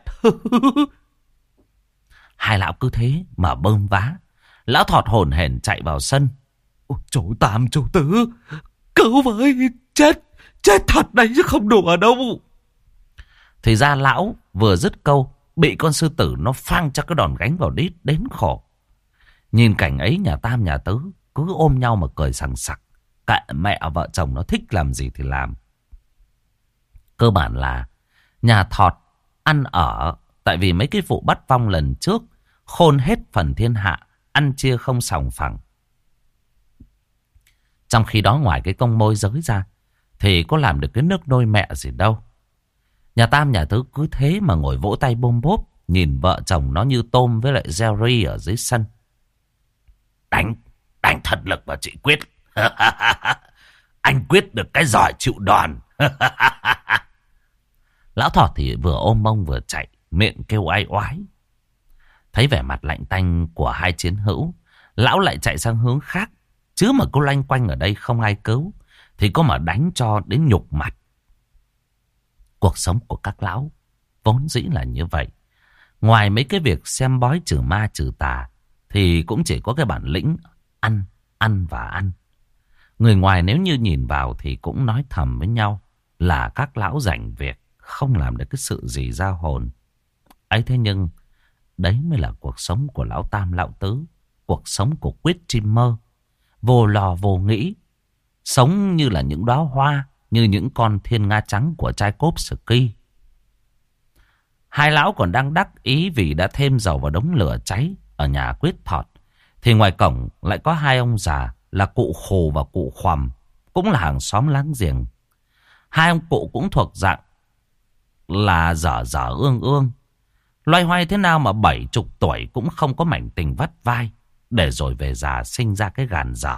Hai lão cứ thế mà bơm vá. Lão Thọt hổn hển chạy vào sân. Ôi, chú Tam chú Tứ, cứu với, Chết thật đấy chứ không đùa đâu. Thì ra lão vừa dứt câu, bị con sư tử nó phang cho cái đòn gánh vào đít đến khổ. Nhìn cảnh ấy, nhà Tam nhà Tứ cứ ôm nhau mà cười sằng sặc. Kệ mẹ vợ chồng nó thích làm gì thì làm. Cơ bản là nhà Thọt ăn ở, tại vì mấy cái vụ bắt vong lần trước khôn hết phần thiên hạ, ăn chia không sòng phẳng. Trong khi đó ngoài cái công môi giới ra thì có làm được cái nước nôi mẹ gì đâu. Nhà Tam nhà Tứ cứ thế mà ngồi vỗ tay bôm bốp, nhìn vợ chồng nó như Tôm với lại Jerry ở dưới sân. Đánh thật lực vào chị Quyết. Anh Quyết được cái giỏi chịu đòn. Lão Thọt thì vừa ôm mông vừa chạy, miệng kêu oai oái. Thấy vẻ mặt lạnh tanh của hai chiến hữu, lão lại chạy sang hướng khác. Chứ mà cứ loanh quanh ở đây không ai cứu thì có mà đánh cho đến nhục mặt. Cuộc sống của các lão vốn dĩ là như vậy. Ngoài mấy cái việc xem bói trừ ma trừ tà thì cũng chỉ có cái bản lĩnh ăn và ăn. Người ngoài nếu như nhìn vào thì cũng nói thầm với nhau là các lão rảnh việc, không làm được cái sự gì ra hồn. Ấy thế nhưng đấy mới là cuộc sống của lão Tam lão Tứ, cuộc sống của Quyết chim mơ, vô lo vô nghĩ, sống như là những đóa hoa, như những con thiên nga trắng của Tchaikovsky. Hai lão còn đang đắc ý vì đã thêm dầu vào đống lửa cháy ở nhà Quyết Thọt, thì ngoài cổng lại có hai ông già là cụ Khù và cụ Khoằm, cũng là hàng xóm láng giềng. Hai ông cụ cũng thuộc dạng là dở dở ương ương, loay hoay thế nào mà 70 tuổi cũng không có mảnh tình vắt vai, để rồi về già sinh ra cái gàn dở.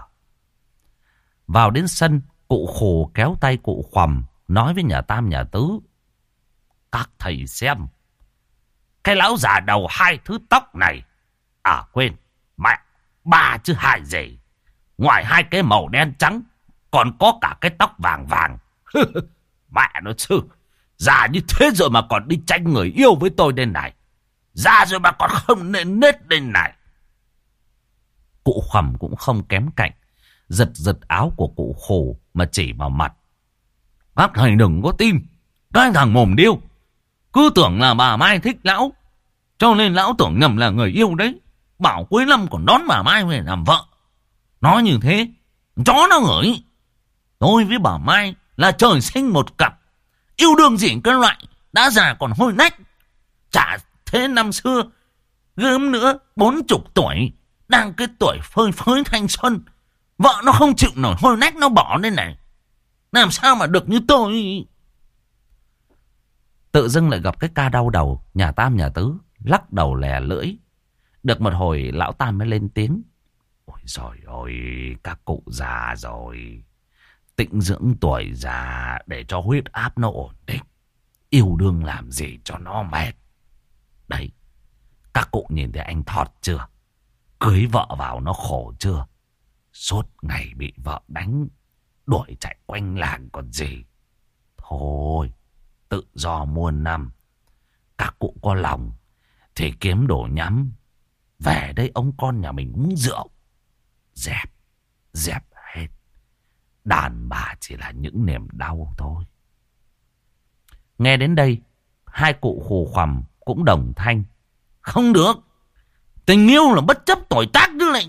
Vào đến sân, cụ Khù kéo tay cụ Khoằm nói với nhà Tam nhà Tứ: các thầy xem, cái lão già đầu hai thứ tóc này, quên, mẹ, ba chứ hai gì. Ngoài hai cái màu đen trắng, còn có cả cái tóc vàng vàng. Mẹ nó chứ, già như thế rồi mà còn đi tranh người yêu với tôi đây này. Già rồi mà còn không nên nết đây này. Cụ Khoằm cũng không kém cạnh, giật giật áo của cụ Khù mà chỉ vào mặt: các thầy đừng có tin cái thằng mồm điêu, cứ tưởng là bà Mai thích lão, cho nên lão tưởng nhầm là người yêu đấy. Bảo cuối năm còn đón bà Mai về làm vợ. Nói như thế chó nó ngửi. Tôi với bà Mai là trời sinh một cặp, yêu đương gì cái loại đã già còn hôi nách. Chả thế năm xưa gớm nữa 40 tuổi, đang cái tuổi phơi phới thanh xuân, vợ nó không chịu nổi hôi nách nó bỏ đây này. Làm sao mà được như tôi. Tự dưng lại gặp cái ca đau đầu. Nhà Tam nhà Tứ lắc đầu lè lưỡi. Được một hồi lão Tam mới lên tiếng: ôi giời ơi, các cụ già rồi, tĩnh dưỡng tuổi già để cho huyết áp nó ổn định. Yêu đương làm gì cho nó mệt. Đấy, các cụ nhìn thấy anh Thọt chưa? Cưới vợ vào nó khổ chưa? Suốt ngày bị vợ đánh, đuổi chạy quanh làng còn gì. Thôi, tự do muôn năm. Các cụ có lòng thì kiếm đồ nhắm, về đây ông con nhà mình uống rượu, dẹp hết. Đàn bà chỉ là những niềm đau thôi. Nghe đến đây, hai cụ Khù Khoằm cũng đồng thanh: không được, tình yêu là bất chấp tuổi tác chứ lại.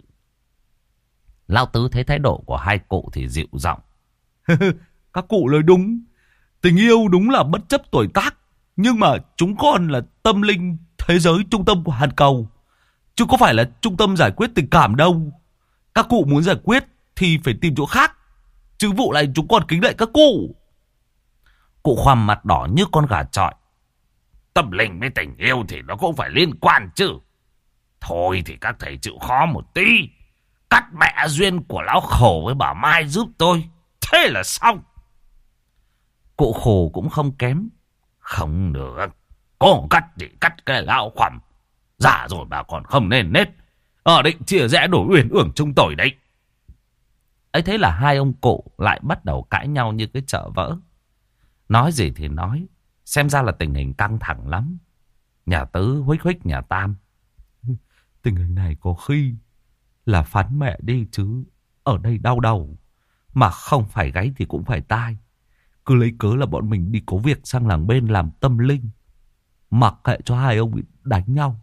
Lão Tứ thấy thái độ của hai cụ thì dịu giọng: các cụ lời đúng, tình yêu đúng là bất chấp tuổi tác, nhưng mà chúng con là tâm linh thế giới trung tâm của hạt cầu, chứ có phải là trung tâm giải quyết tình cảm đâu. Các cụ muốn giải quyết thì phải tìm chỗ khác, chứ vụ này chúng con kính lạy các cụ. Cụ Khoằm mặt đỏ như con gà chọi: tâm linh với tình yêu thì nó cũng phải liên quan chứ. Thôi thì các thầy chịu khó một tí, cắt mẹ duyên của lão Khổ với bà Mai giúp tôi, thế là xong. Cụ Khù cũng không kém: không được, có cắt thì cắt cái lão Khoằm, già rồi bà còn không nên nết, định chia rẽ đổi uyển ưởng chung tội đấy. Ấy thế là hai ông cụ lại bắt đầu cãi nhau như cái chợ vỡ. Nói gì thì nói, xem ra là tình hình căng thẳng lắm. Nhà Tứ huých huých nhà Tam: tình hình này có khi là phán mẹ đi chứ. Ở đây đau đầu, mà không phải gáy thì cũng phải tai. cứ lấy cớ là bọn mình đi có việc sang làng bên làm tâm linh. Mặc kệ cho hai ông bị đánh nhau.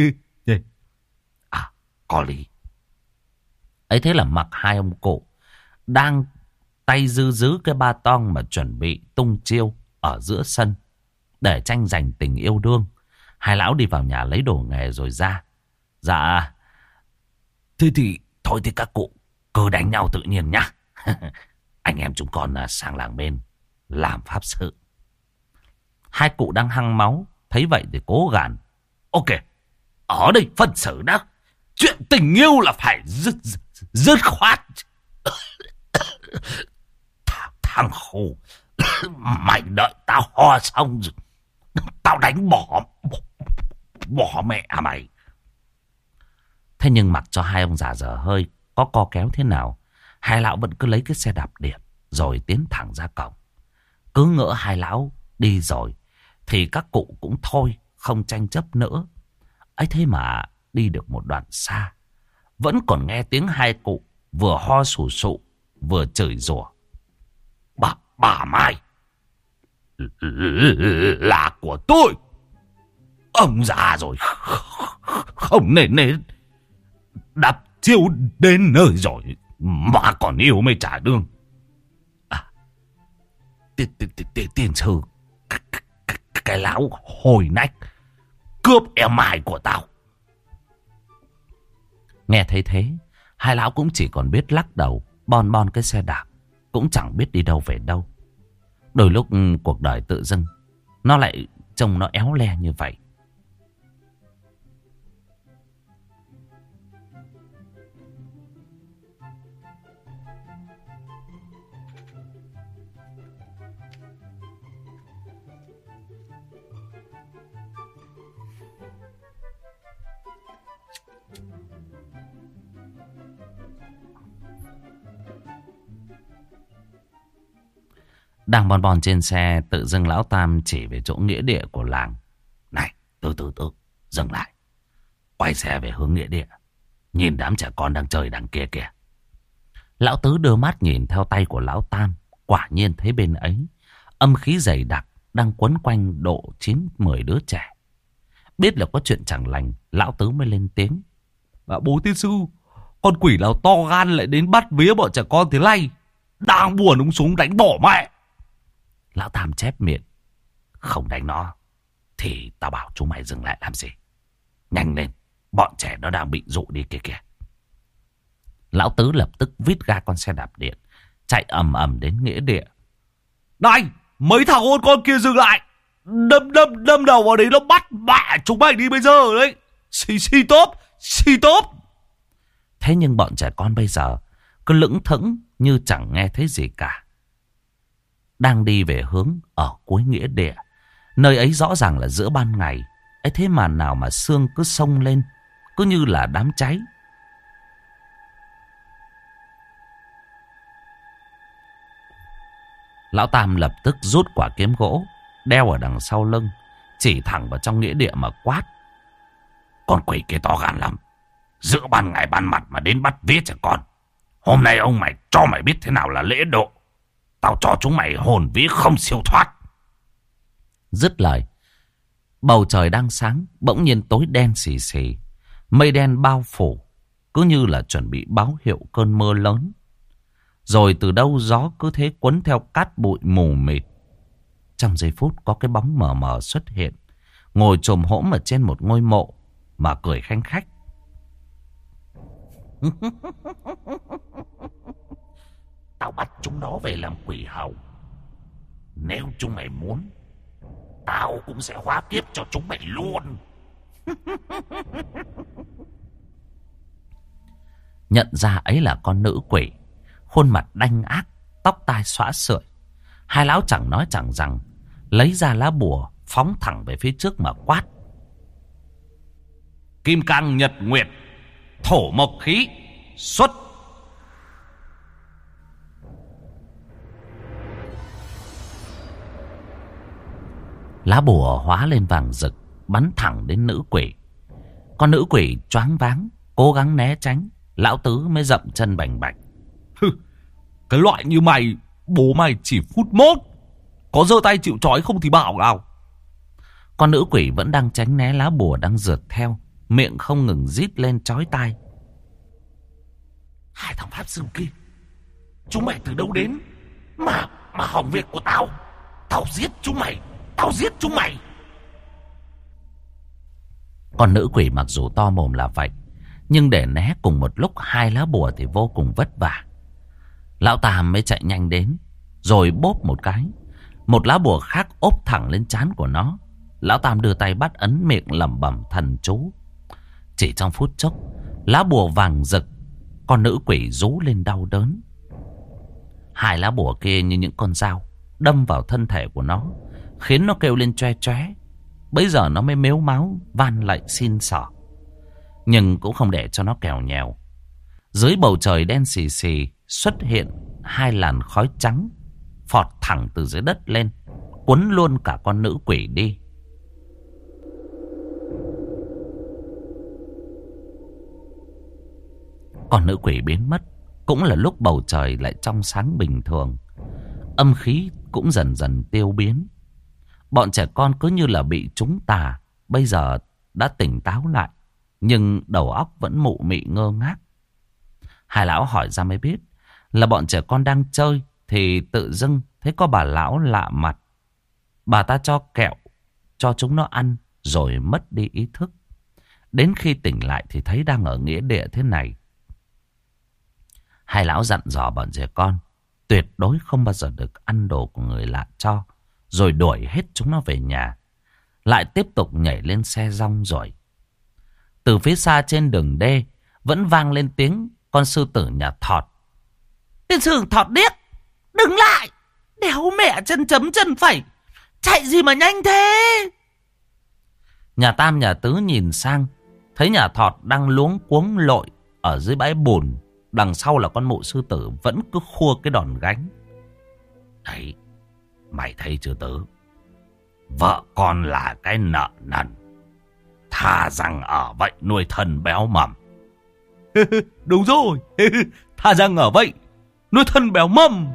À, có lý. Ấy thế là mặc hai ông cụ đang tay giữ cái ba tong mà chuẩn bị tung chiêu ở giữa sân để tranh giành tình yêu đương. Hai lão đi vào nhà lấy đồ nghề rồi ra. Dạ, Thế thì thôi thì các cụ cứ đánh nhau tự nhiên nhá. Anh em chúng con sang làng bên làm pháp sự. hai cụ đang hăng máu, thấy vậy thì cố gàn. Ok, ở đây phân xử đã. Chuyện tình yêu là phải dứt khoát. Thằng khổ, mày đợi tao ho xong rồi tao đánh bỏ mẹ mày. Thế nhưng mặc cho hai ông già dở hơi có co kéo thế nào, hai lão vẫn cứ lấy cái xe đạp điện rồi tiến thẳng ra cổng. Cứ ngỡ hai lão đi rồi thì các cụ cũng thôi, không tranh chấp nữa. Ấy thế mà đi được một đoạn xa, vẫn còn nghe tiếng hai cụ vừa ho sù sụ vừa chửi rủa. Bà Mai là của tôi. Ông già rồi, không nên đập chiêu đến nơi rồi mà còn yêu mới trả đương. Tiền sư, cái lão hồi nách cướp em Mai của tao. Nghe thấy thế, hai lão cũng chỉ còn biết lắc đầu, bon bon cái xe đạp, cũng chẳng biết đi đâu về đâu. Đôi lúc cuộc đời tự dưng nó lại trông nó éo le như vậy. Đang bon bon trên xe, tự dưng lão Tam chỉ về chỗ nghĩa địa của làng. Này, từ, dừng lại. Quay xe về hướng nghĩa địa. Nhìn đám trẻ con đang chơi đằng kia kìa. Lão Tứ đưa mắt nhìn theo tay của lão Tam. Quả nhiên thấy bên ấy âm khí dày đặc đang quấn quanh độ 9-10 đứa trẻ. Biết là có chuyện chẳng lành, lão Tứ mới lên tiếng. Bố tiên sư, con quỷ nào to gan lại đến bắt vía bọn trẻ con thế này? Đang buồn ông xuống đánh bỏ mẹ. Lão Tam chép miệng. Không đánh nó thì tao bảo chúng mày dừng lại làm gì. Nhanh lên, bọn trẻ nó đang bị dụ đi kia kìa. Lão Tứ lập tức vít ga con xe đạp điện, chạy ầm ầm đến nghĩa địa. Này, mấy thằng hôn con kia dừng lại. Đâm đầu vào đấy nó bắt mẹ chúng mày đi bây giờ đấy. Xì tốp. Thế nhưng bọn trẻ con bây giờ cứ lững thững như chẳng nghe thấy gì cả. Đang đi về hướng ở cuối nghĩa địa. Nơi ấy rõ ràng là giữa ban ngày. Ấy thế mà nào mà sương cứ xông lên, cứ như là đám cháy. Lão Tam lập tức rút quả kiếm gỗ đeo ở đằng sau lưng, chỉ thẳng vào trong nghĩa địa mà quát. Con quỷ kia to gan lắm. Giữa ban ngày ban mặt mà đến bắt vía trẻ con. Hôm nay ông mày cho mày biết thế nào là lễ độ. Tao cho chúng mày hồn vía không siêu thoát. Dứt lời, bầu trời đang sáng bỗng nhiên tối đen xì xì. Mây đen bao phủ, cứ như là chuẩn bị báo hiệu cơn mưa lớn. Rồi từ đâu gió cứ thế quấn theo cát bụi mù mịt. Trong giây phút có cái bóng mờ mờ xuất hiện, ngồi chồm hổm ở trên một ngôi mộ mà cười khanh khách. Tao bắt chúng nó về làm quỷ hầu. Nếu chúng mày muốn, tao cũng sẽ hóa kiếp cho chúng mày luôn. Nhận ra ấy là con nữ quỷ, khuôn mặt đanh ác, tóc tai xõa sưởi. Hai lão chẳng nói chẳng rằng, lấy ra lá bùa phóng thẳng về phía trước mà quát. Kim cang nhật nguyệt, thổ mộc khí, xuất. Lá bùa hóa lên vàng rực, bắn thẳng đến nữ quỷ. Con nữ quỷ choáng váng, cố gắng né tránh. Lão Tứ mới dậm chân bành bạch. Cái loại như mày, bố mày chỉ phút mốt. Có giơ tay chịu trói không thì bảo nào. Con nữ quỷ vẫn đang tránh né lá bùa đang rượt theo, miệng không ngừng rít lên chói tai. Hai thằng pháp sư kia, chúng mày từ đâu đến mà hỏng việc của tao? Tao giết chúng mày, tao giết chúng mày. Con nữ quỷ mặc dù to mồm là vậy, nhưng để né cùng một lúc hai lá bùa thì vô cùng vất vả. Lão Tam mới chạy nhanh đến, rồi bóp một cái, một lá bùa khác ốp thẳng lên trán của nó. Lão Tam đưa tay bắt ấn, miệng lẩm bẩm thần chú. Chỉ trong phút chốc, lá bùa vàng rực, con nữ quỷ rú lên đau đớn. Hai lá bùa kia như những con dao đâm vào thân thể của nó, khiến nó kêu lên choe choé. Bấy giờ nó mới mếu máo van lạy xin xỏ, nhưng cũng không để cho nó kèo nhèo. Dưới bầu trời đen xì xì xuất hiện hai làn khói trắng phọt thẳng từ dưới đất lên, cuốn luôn cả con nữ quỷ đi. Con nữ quỷ biến mất, cũng là lúc bầu trời lại trong sáng bình thường. Âm khí cũng dần dần tiêu biến. Bọn trẻ con cứ như là bị trúng tà, bây giờ đã tỉnh táo lại, nhưng đầu óc vẫn mụ mị ngơ ngác. Hai lão hỏi ra mới biết là bọn trẻ con đang chơi thì tự dưng thấy có bà lão lạ mặt. Bà ta cho kẹo cho chúng nó ăn rồi mất đi ý thức. Đến khi tỉnh lại thì thấy đang ở nghĩa địa thế này. Hai lão dặn dò bọn trẻ con tuyệt đối không bao giờ được ăn đồ của người lạ cho, rồi đuổi hết chúng nó về nhà. Lại tiếp tục nhảy lên xe rong rồi. Từ phía xa trên đường đê vẫn vang lên tiếng con sư tử nhà Thọt. Tiên sư Thọt điếc, đừng lại, đéo mẹ chân chấm chân phẩy, chạy gì mà nhanh thế? Nhà Tam nhà Tứ nhìn sang, thấy nhà Thọt đang luống cuống lội ở dưới bãi bùn. Đằng sau là con mụ sư tử vẫn cứ khua cái đòn gánh. Đấy, mày thấy chưa Tứ? Vợ con là cái nợ nần, thà rằng ở vậy nuôi thân béo mầm. Đúng rồi, thà rằng ở vậy nuôi thân béo mầm.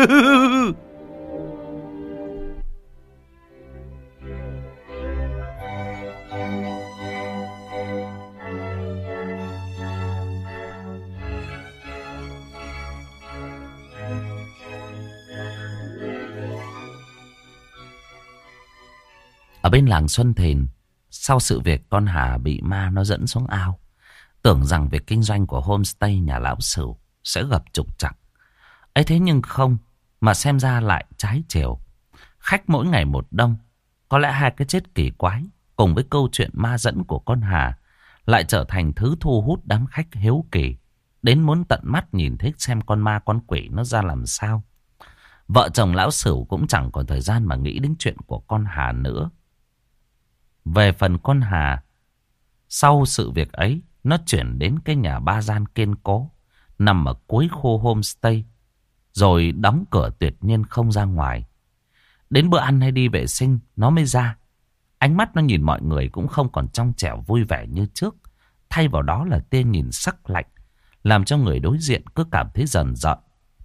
Ở bên làng Xuân Thìn, sau sự việc con Hà bị ma nó dẫn xuống ao, tưởng rằng việc kinh doanh của homestay nhà lão Sửu sẽ gặp trục trặc. Ấy thế nhưng không, mà xem ra lại trái chiều. Khách mỗi ngày một đông. Có lẽ hai cái chết kỳ quái cùng với câu chuyện ma dẫn của con Hà lại trở thành thứ thu hút đám khách hiếu kỳ, đến muốn tận mắt nhìn thấy xem con ma con quỷ nó ra làm sao. Vợ chồng lão Sửu cũng chẳng còn thời gian mà nghĩ đến chuyện của con Hà nữa. Về phần con Hà, sau sự việc ấy, nó chuyển đến cái nhà ba gian kiên cố nằm ở cuối khu homestay, rồi đóng cửa tuyệt nhiên không ra ngoài. Đến bữa ăn hay đi vệ sinh nó mới ra. Ánh mắt nó nhìn mọi người cũng không còn trong trẻo vui vẻ như trước, thay vào đó là tia nhìn sắc lạnh, làm cho người đối diện cứ cảm thấy rờn rợn.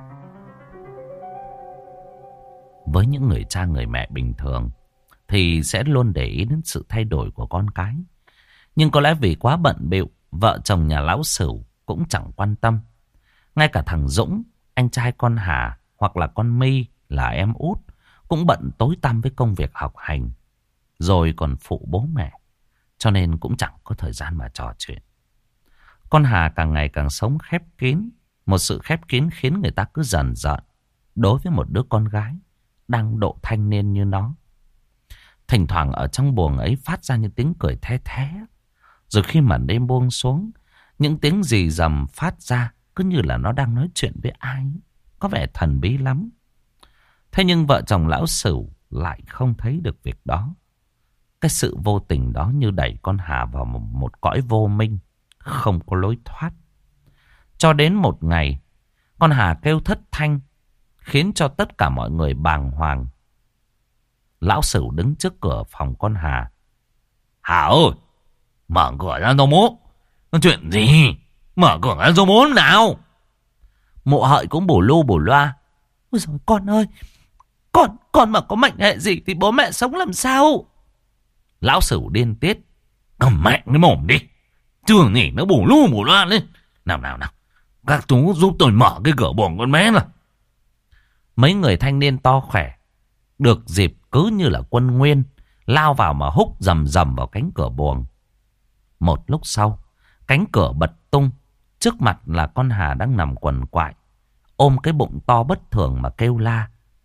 Với những người cha người mẹ bình thường thì sẽ luôn để ý đến sự thay đổi của con cái. Nhưng có lẽ vì quá bận bịu, vợ chồng nhà lão Sửu cũng chẳng quan tâm. Ngay cả thằng Dũng, anh trai con Hà, hoặc là con My là em út, cũng bận tối tăm với công việc học hành, rồi còn phụ bố mẹ, cho nên cũng chẳng có thời gian mà trò chuyện. Con Hà càng ngày càng sống khép kín, một sự khép kín khiến người ta cứ rờn rợn đối với một đứa con gái đang độ thanh niên như nó. Thỉnh thoảng ở trong buồng ấy phát ra những tiếng cười the thé. Rồi khi màn đêm buông xuống, những tiếng rì rầm phát ra cứ như là nó đang nói chuyện với ai, có vẻ thần bí lắm. Thế nhưng vợ chồng lão Sửu lại không thấy được việc đó. Cái sự vô tình đó như đẩy con Hà vào một cõi vô minh, không có lối thoát. Cho đến một ngày, con Hà kêu thất thanh, khiến cho tất cả mọi người bàng hoàng. Lão Sửu đứng trước cửa phòng con Hà. Hà ơi, mở cửa ra cho bố. Có chuyện gì? Mở cửa ra cho bố nào. Mụ Hợi cũng bù lu bù loa. Ôi dồi con ơi, Con mà có mệnh hệ gì thì bố mẹ sống làm sao? Lão Sửu điên tiết. Cầm mẹ cái mồm đi. Trường nhỉ nó bù lu bù loạn lên. Nào. Các chú giúp tôi mở cái cửa buồng con bé nào. Mấy người thanh niên to khỏe được dịp cứ như là quân nguyên, lao vào mà húc rầm rầm vào cánh cửa buồng. Một lúc sau, cánh cửa bật tung. Trước mặt là con Hà đang nằm quằn quại, ôm cái bụng to bất thường mà kêu la.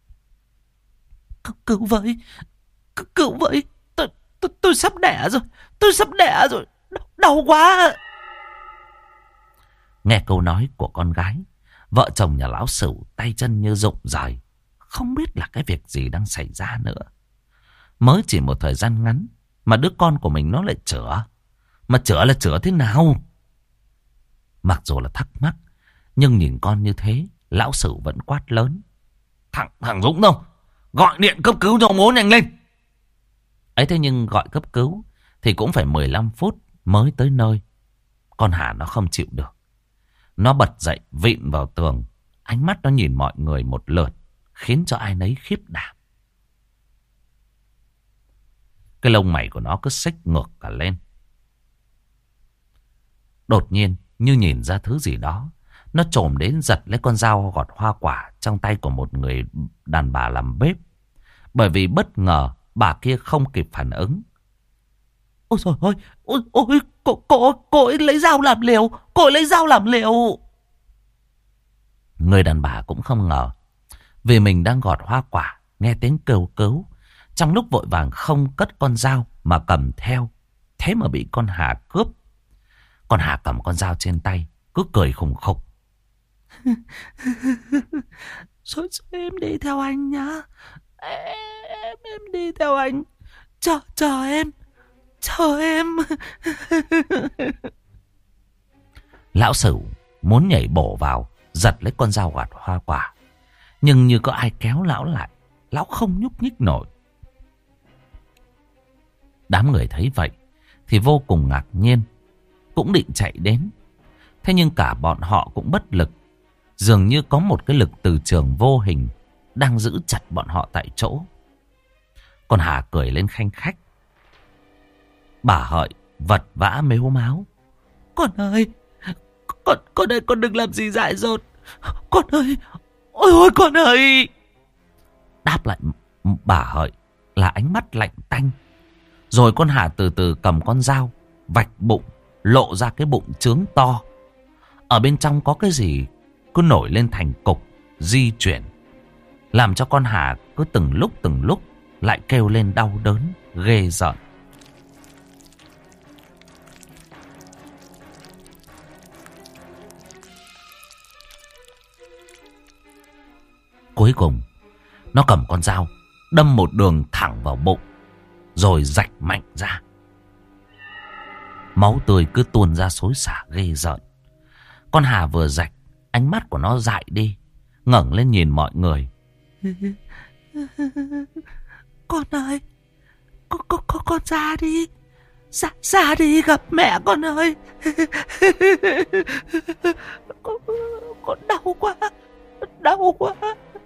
Cứu với! Cứu với! Tôi sắp đẻ rồi! Tôi sắp đẻ rồi! Đau quá! Nghe câu nói của con gái, vợ chồng nhà lão Sửu tay chân như rụng rời, không biết là cái việc gì đang xảy ra nữa. Mới chỉ một thời gian ngắn mà đứa con của mình nó lại chữa. Mà chữa là chữa thế nào? Mặc dù là thắc mắc, nhưng nhìn con như thế, lão Sửu vẫn quát lớn. Thằng Dũng đâu? Gọi điện cấp cứu cho bố nhanh lên. Ấy thế nhưng gọi cấp cứu thì cũng phải 15 phút mới tới nơi. Con Hà nó không chịu được. Nó bật dậy vịn vào tường. Ánh mắt nó nhìn mọi người một lượt, khiến cho ai nấy khiếp đảm. Cái lông mày của nó cứ xếch ngược cả lên. Đột nhiên như nhìn ra thứ gì đó, nó chồm đến giật lấy con dao gọt hoa quả trong tay của một người đàn bà làm bếp. Bởi vì bất ngờ bà kia không kịp phản ứng. Ôi trời ơi! Ôi! Cô ấy lấy dao làm liều! Cô ấy lấy dao làm liều! Người đàn bà cũng không ngờ, vì mình đang gọt hoa quả, nghe tiếng kêu cứu, trong lúc vội vàng không cất con dao mà cầm theo, thế mà bị con Hà cướp. Con Hà cầm con dao trên tay, cứ cười khùng khục. Rồi em đi theo anh nhá. Em đi theo anh. Chờ em. Chờ em. Lão Sửu muốn nhảy bổ vào, giật lấy con dao gọt hoa quả. Nhưng như có ai kéo lão lại, lão không nhúc nhích nổi. Đám người thấy vậy thì vô cùng ngạc nhiên, cũng định chạy đến. Thế nhưng cả bọn họ cũng bất lực. Dường như có một cái lực từ trường vô hình đang giữ chặt bọn họ tại chỗ. Con Hà cười lên khanh khách. Bà Hợi vật vã mếu máo. Con ơi! Con ơi, con đừng làm gì dại dột! Con ơi! Ôi con ơi! Đáp lại bà Hợi là ánh mắt lạnh tanh. Rồi con Hà từ từ cầm con dao, vạch bụng, lộ ra cái bụng trướng to. Ở bên trong có cái gì cứ nổi lên thành cục, di chuyển, làm cho con Hà cứ từng lúc lại kêu lên đau đớn, ghê rợn. Cuối cùng, nó cầm con dao, đâm một đường thẳng vào bụng, rồi rạch mạnh ra. Máu tươi cứ tuôn ra xối xả ghê rợn. Con Hà vừa rạch, ánh mắt của nó dại đi, ngẩng lên nhìn mọi người. Con ơi! Con ra đi! Ra đi gặp mẹ con ơi! Con đau quá! Đau quá!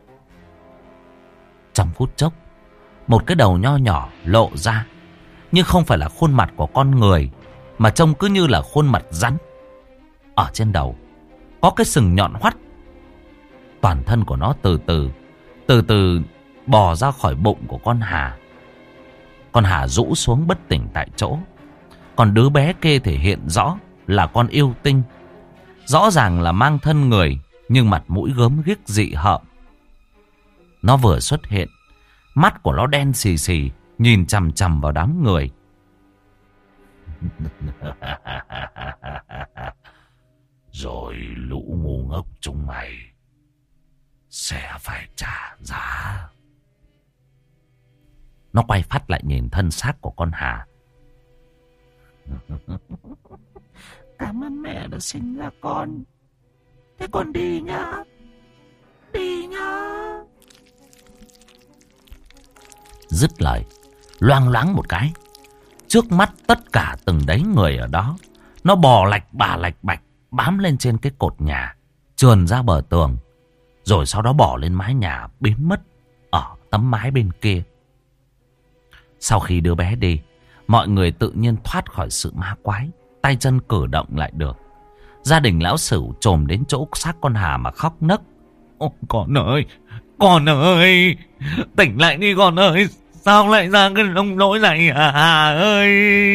Trong phút chốc, một cái đầu nho nhỏ lộ ra, nhưng không phải là khuôn mặt của con người, mà trông cứ như là khuôn mặt rắn. Ở trên đầu có cái sừng nhọn hoắt. Toàn thân của nó từ từ bò ra khỏi bụng của con Hà. Con Hà rũ xuống bất tỉnh tại chỗ. Còn đứa bé kia thể hiện rõ là con yêu tinh. Rõ ràng là mang thân người, nhưng mặt mũi gớm ghiếc dị hợm. Nó vừa xuất hiện, mắt của nó đen xì xì, nhìn chằm chằm vào đám người. Rồi lũ ngu ngốc chúng mày sẽ phải trả giá. Nó quay phát lại nhìn thân xác của con Hà. Cảm ơn mẹ đã sinh ra con. Thế con đi nhá. Đi nhá. Dứt lời, loang loáng một cái, trước mắt tất cả từng đấy người ở đó, nó bò lạch bà lạch bạch, bám lên trên cái cột nhà, trườn ra bờ tường, rồi sau đó bỏ lên mái nhà biến mất ở tấm mái bên kia. Sau khi đứa bé đi, mọi người tự nhiên thoát khỏi sự ma quái, tay chân cử động lại được. Gia đình lão Sửu chồm đến chỗ xác con Hà mà khóc nấc. Ôi, con ơi, tỉnh lại đi con ơi, sao lại ra cái nông nỗi này Hà ơi.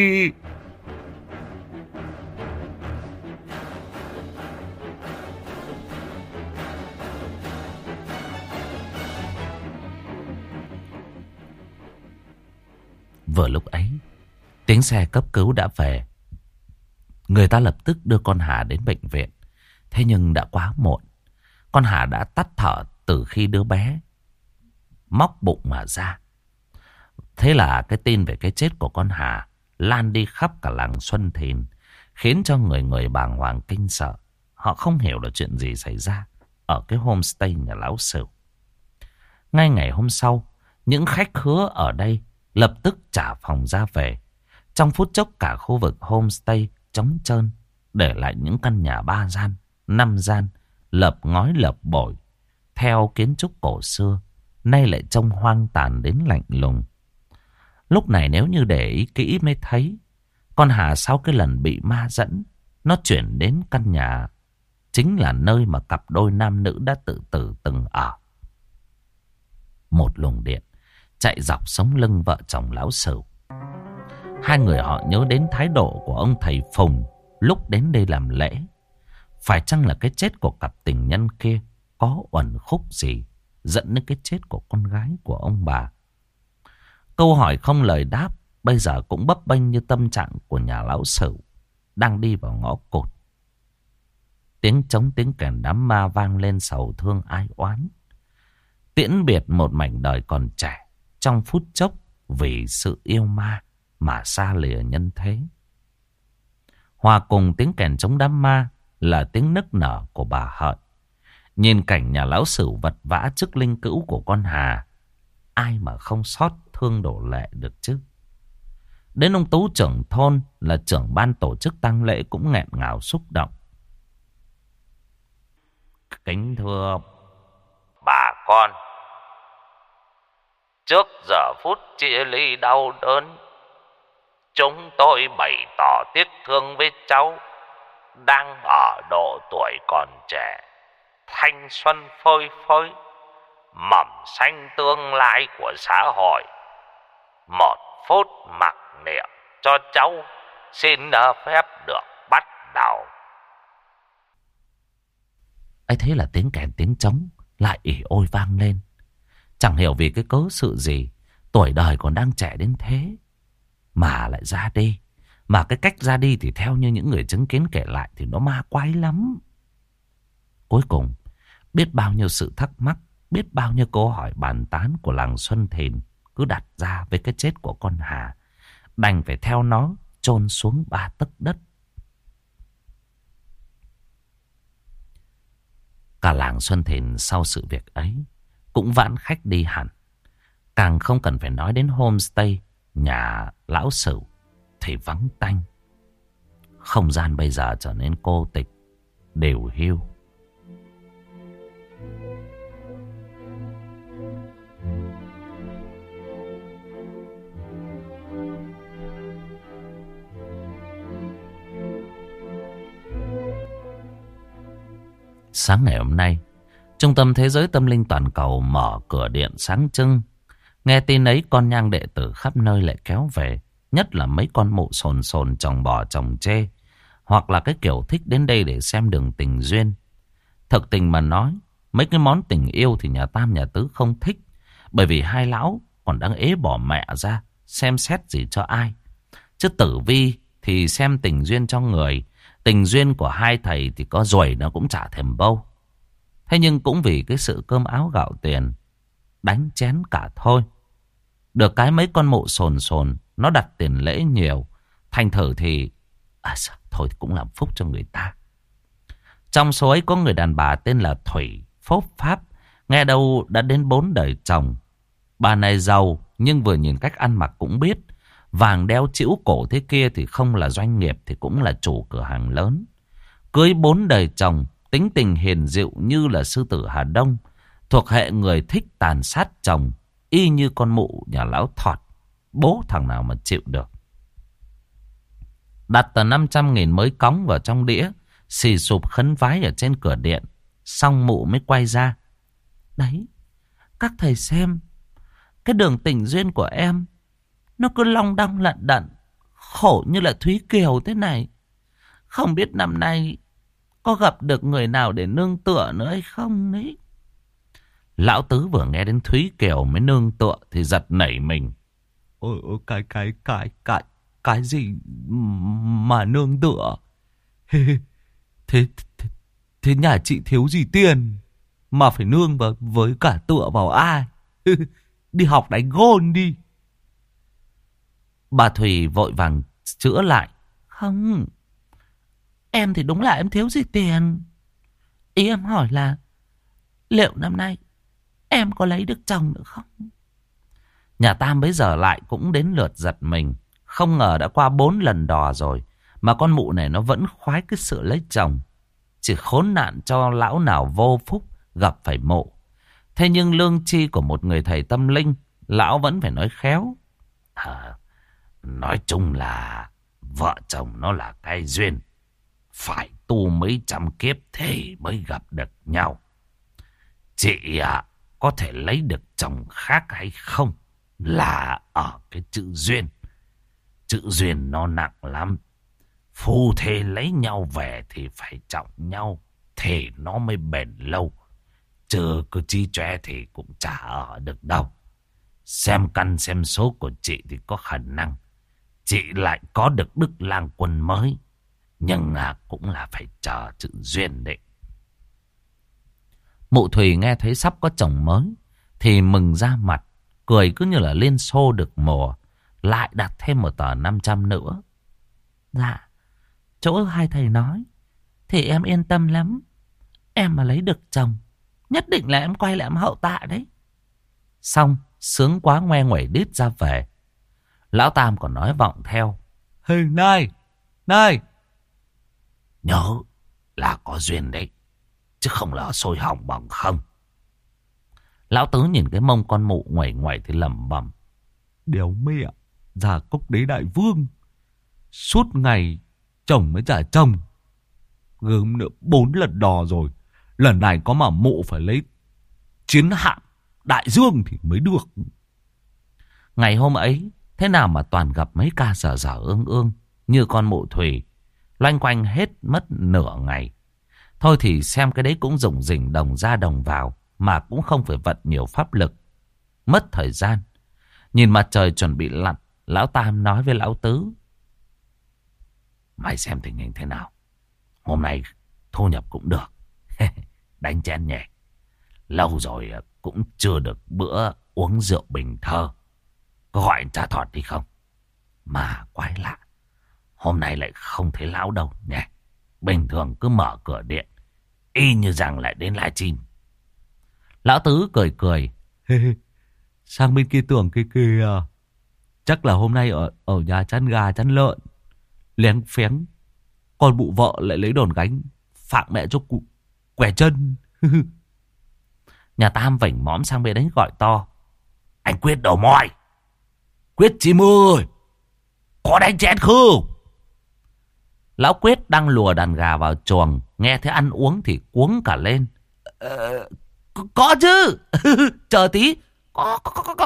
Vừa lúc ấy, tiếng xe cấp cứu đã về. Người ta lập tức đưa con Hà đến bệnh viện. Thế nhưng đã quá muộn. Con Hà đã tắt thở từ khi đứa bé móc bụng mà ra. Thế là cái tin về cái chết của con Hà lan đi khắp cả làng Xuân Thìn, khiến cho người người bàng hoàng kinh sợ. Họ không hiểu là chuyện gì xảy ra ở cái homestay nhà lão Sửu. Ngay ngày hôm sau, những khách khứa ở đây lập tức trả phòng ra về. Trong phút chốc cả khu vực homestay trống trơn, để lại những căn nhà 3 gian, 5 gian, lợp ngói lợp bổi, theo kiến trúc cổ xưa, nay lại trông hoang tàn đến lạnh lùng. Lúc này nếu như để ý kỹ mới thấy, con Hà sau cái lần bị ma dẫn, nó chuyển đến căn nhà chính là nơi mà cặp đôi nam nữ đã tự tử từng ở. Một luồng điện chạy dọc sống lưng vợ chồng lão Sửu. Hai người họ nhớ đến thái độ của ông thầy Phùng lúc đến đây làm lễ. Phải chăng là cái chết của cặp tình nhân kia có uẩn khúc gì dẫn đến cái chết của con gái của ông bà? Câu hỏi không lời đáp bây giờ cũng bấp bênh như tâm trạng của nhà lão Sửu đang đi vào ngõ cụt. Tiếng trống tiếng kèn đám ma vang lên sầu thương ai oán, tiễn biệt một mảnh đời còn trẻ trong phút chốc vì sự yêu ma mà xa lìa nhân thế. Hòa cùng tiếng kèn trống đám ma là tiếng nức nở của bà Hợi. Nhìn cảnh nhà lão Sửu vật vã trước linh cữu của con Hà, ai mà không xót thương đổ lệ được chứ. Đến ông Tú trưởng thôn là trưởng ban tổ chức tang lễ cũng nghẹn ngào xúc động. Kính thưa bà con, trước giờ phút chia ly đau đớn, chúng tôi bày tỏ tiếc thương với cháu đang ở độ tuổi còn trẻ, thanh xuân phơi phới, mầm xanh tương lai của xã hội. Một phút mặc niệm cho cháu xin phép được bắt đầu. Ấy thế là tiếng kèn tiếng trống lại ỉ ôi vang lên. Chẳng hiểu vì cái cớ sự gì, tuổi đời còn đang trẻ đến thế mà lại ra đi. Mà cái cách ra đi thì theo như những người chứng kiến kể lại thì nó ma quái lắm. Cuối cùng, biết bao nhiêu sự thắc mắc, biết bao nhiêu câu hỏi bàn tán của làng Xuân Thìn cứ đặt ra với cái chết của con Hà, đành phải theo nó chôn xuống 3 tấc đất. Cả làng Xuân Thìn sau sự việc ấy cũng vãn khách đi hẳn. Càng không cần phải nói đến homestay nhà lão Sửu thì vắng tanh. Không gian bây giờ trở nên cô tịch, điều hiu. Sáng ngày hôm nay, Trung tâm Thế giới Tâm linh Toàn cầu mở cửa điện sáng trưng. Nghe tin ấy, con nhang đệ tử khắp nơi lại kéo về. Nhất là mấy con mụ sồn sồn chồng bò chồng chê, hoặc là cái kiểu thích đến đây để xem đường tình duyên. Thực tình mà nói, mấy cái món tình yêu thì nhà Tam nhà Tứ không thích, bởi vì hai lão còn đang ế bỏ mẹ ra, xem xét gì cho ai. Chứ Tử Vi thì xem tình duyên cho người, tình duyên của hai thầy thì có ruồi nó cũng chả thèm bâu. Thế nhưng cũng vì cái sự cơm áo gạo tiền, đánh chén cả thôi. Được cái mấy con mụ sồn sồn nó đặt tiền lễ nhiều, thành thử thì thôi thì cũng làm phúc cho người ta. Trong số ấy có người đàn bà tên là Thủy Phốp Pháp, nghe đâu đã đến 4 đời chồng. Bà này giàu nhưng vừa nhìn cách ăn mặc cũng biết, vàng đeo chĩu cổ thế kia thì không là doanh nghiệp thì cũng là chủ cửa hàng lớn. Cưới 4 đời chồng, tính tình hiền dịu như là sư tử Hà Đông, thuộc hệ người thích tàn sát chồng, Y như con mụ nhà lão Thọt. Bố thằng nào mà chịu được. Đặt tờ 500.000 mới cóng vào trong đĩa, xì sụp khấn vái ở trên cửa điện. Xong mụ mới quay ra. Đấy, các thầy xem, cái đường tình duyên của em nó cứ long đong lận đận, khổ như là Thúy Kiều thế này. Không biết năm nay có gặp được người nào để nương tựa nữa hay không ấy. Lão Tứ vừa nghe đến Thúy Kiều mới nương tựa thì giật nảy mình. Ôi, cái gì mà nương tựa? Thế nhà chị thiếu gì tiền mà phải nương với cả tựa vào ai? Đi học đánh gôn đi. Bà Thùy vội vàng chữa lại. Không, em thì đúng là em thiếu gì tiền. Ý em hỏi là liệu năm nay em có lấy được chồng nữa không? Nhà Tam bấy giờ lại cũng đến lượt giật mình. Không ngờ đã qua 4 lần đò rồi mà con mụ này nó vẫn khoái cái sự lấy chồng. Chỉ khốn nạn cho lão nào vô phúc gặp phải mộ. Thế nhưng lương tri của một người thầy tâm linh, lão vẫn phải nói khéo. Nói chung là vợ chồng nó là cái duyên. Phải tu mấy trăm kiếp thì mới gặp được nhau. Chị có thể lấy được chồng khác hay không là ở cái chữ duyên. Chữ duyên nó nặng lắm. Phu thê lấy nhau về thì phải trọng nhau thì nó mới bền lâu. Chứ cứ chi chóe thì cũng chả ở được đâu. Xem căn xem số của chị thì có khả năng chị lại có được Đức Lang Quân mới. Nhưng cũng là phải chờ chữ duyên đấy. Mụ Thùy nghe thấy sắp có chồng mới thì mừng ra mặt, cười cứ như là liên xô được mùa. Lại đặt thêm một tờ 500 nữa. Dạ, chỗ hai thầy nói thì em yên tâm lắm. Em mà lấy được chồng, nhất định là em quay lại em hậu tạ đấy. Xong, sướng quá ngoe nguẩy đít ra về. Lão Tam còn nói vọng theo. Này, nhớ là có duyên đấy, chứ không là sôi hỏng bằng không. Lão Tứ nhìn cái mông con mụ ngoẩy ngoẩy thì lẩm bẩm. Đéo mẹ, già cốc đế đại vương. Suốt ngày chồng mới trả chồng. Gớm nữa 4 lần đò rồi. Lần này có mà mụ phải lấy chiến hạm đại dương thì mới được. Ngày hôm ấy, thế nào mà toàn gặp mấy ca dở dở ương ương như con mụ Thùy. Loanh quanh hết mất nửa ngày. Thôi thì xem cái đấy cũng rủng rỉnh đồng ra đồng vào, mà cũng không phải vật nhiều pháp lực. Mất thời gian. Nhìn mặt trời chuẩn bị lặn, Lão Tam nói với Lão Tứ. Mày xem tình hình thế nào. Hôm nay thu nhập cũng được. Đánh chén nhẹ. Lâu rồi cũng chưa được bữa uống rượu bình thơ. Có gọi anh Cha Thọt đi không? Mà quái lạ, hôm nay lại không thấy lão đâu nhỉ. Bình thường cứ mở cửa điện, y như rằng lại đến live stream. Lão Tứ cười cười. Sang bên kia tường kia kìa. Chắc là hôm nay ở nhà chăn gà chăn lợn. Lén phén con bụ vợ lại lấy đòn gánh phạng mẹ cho cụ quẻ chân. Nhà Tam vảnh mõm sang bên đấy gọi to. Anh Quyết đầu mòi. Quyết chim ơi, có đánh chén không? Lão Quyết đang lùa đàn gà vào chuồng, nghe thấy ăn uống thì cuống cả lên. Có chứ. Chờ tí. Có.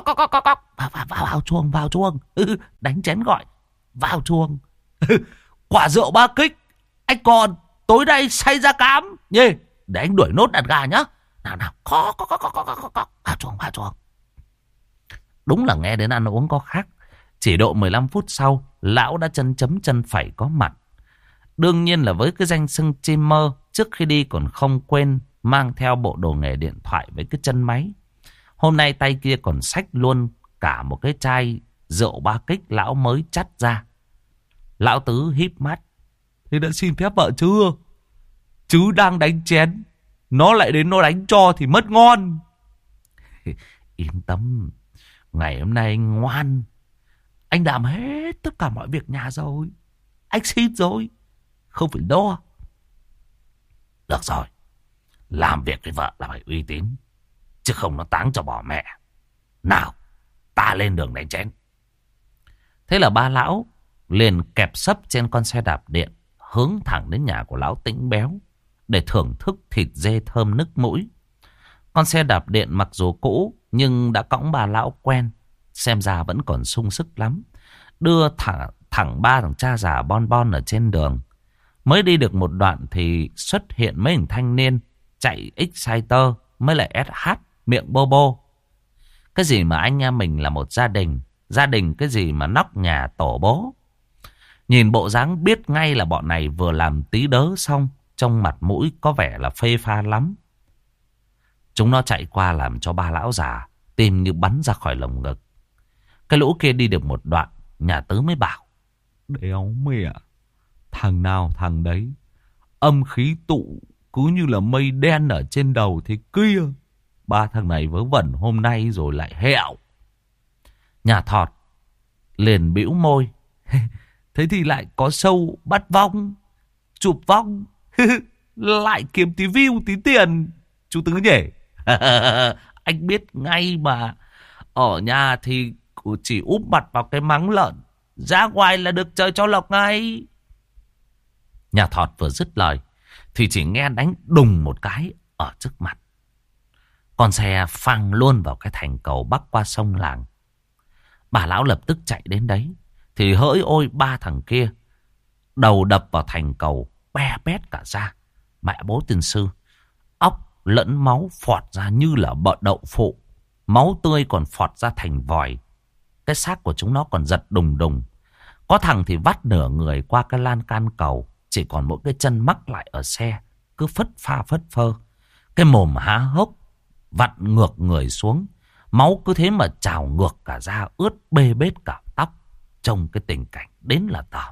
Vào chuồng. Đánh chén gọi. Vào chuồng. Quả rượu 3 kích. Anh còn tối nay say ra cám nhé. Để anh đuổi nốt đàn gà nhá. Nào. Có. Vào chuồng. Đúng là nghe đến ăn uống có khác. Chỉ độ 15 phút sau, lão đã chân chấm chân phẩy có mặt. Đương nhiên là với cái danh xưng chim mơ, trước khi đi còn không quên mang theo bộ đồ nghề điện thoại với cái chân máy. Hôm nay tay kia còn xách luôn cả một cái chai rượu 3 kích lão mới chắt ra. Lão Tứ híp mắt. Thế đã xin phép vợ chưa? Chứ đang đánh chén, nó lại đến nó đánh cho thì mất ngon. Yên tâm, ngày hôm nay anh ngoan. Anh làm hết tất cả mọi việc nhà rồi. Anh xin rồi, không phải lo. Được rồi, làm việc với vợ là phải uy tín, chứ không nó táng cho bỏ mẹ. Nào, ta lên đường đánh chén. Thế là ba lão liền kẹp sấp trên con xe đạp điện, hướng thẳng đến nhà của lão Tĩnh Béo để thưởng thức thịt dê thơm nức mũi. Con xe đạp điện mặc dù cũ nhưng đã cõng ba lão quen, xem ra vẫn còn sung sức lắm. Đưa thẳng ba thằng cha già bon bon ở trên đường. Mới đi được một đoạn thì xuất hiện mấy hình thanh niên chạy Exciter mới lại SH miệng bô bô. Cái gì mà anh em mình là một gia đình. Gia đình cái gì mà nóc nhà tổ bố. Nhìn bộ dáng biết ngay là bọn này vừa làm tí đớ xong. Trong mặt mũi có vẻ là phê pha lắm. Chúng nó chạy qua làm cho ba lão già tim như bắn ra khỏi lồng ngực. Cái lũ kia đi được một đoạn, nhà Tứ mới bảo: đéo mẹ, thằng nào thằng đấy, âm khí tụ cứ như là mây đen ở trên đầu thế kia. Ba thằng này vớ vẩn hôm nay rồi lại hẹo. Nhà Thọt liền bĩu môi: thế thì lại có show bắt vong, chụp vong, lại kiếm tí view tí tiền, chú Tứ nhỉ? Anh biết ngay mà. Ở nhà thì chỉ úp mặt vào cái mắng lợn, ra ngoài là được chơi cho lộc ngay. Nhà Thọt vừa dứt lời thì chỉ nghe đánh đùng một cái ở trước mặt. Con xe phang luôn vào cái thành cầu bắc qua sông làng. Bà lão lập tức chạy đến đấy thì hỡi ôi, ba thằng kia đầu đập vào thành cầu be bét cả ra. Mẹ bố tiên sư, óc lẫn máu phọt ra như là bợ đậu phụ. Máu tươi còn phọt ra thành vòi. Cái xác của chúng nó còn giật đùng đùng. Có thằng thì vắt nửa người qua cái lan can cầu, chỉ còn mỗi cái chân mắc lại ở xe, cứ phất pha phất phơ. Cái mồm há hốc, vặn ngược người xuống. Máu cứ thế mà trào ngược cả da, ướt bê bết cả tóc. Trông cái tình cảnh đến là tởm.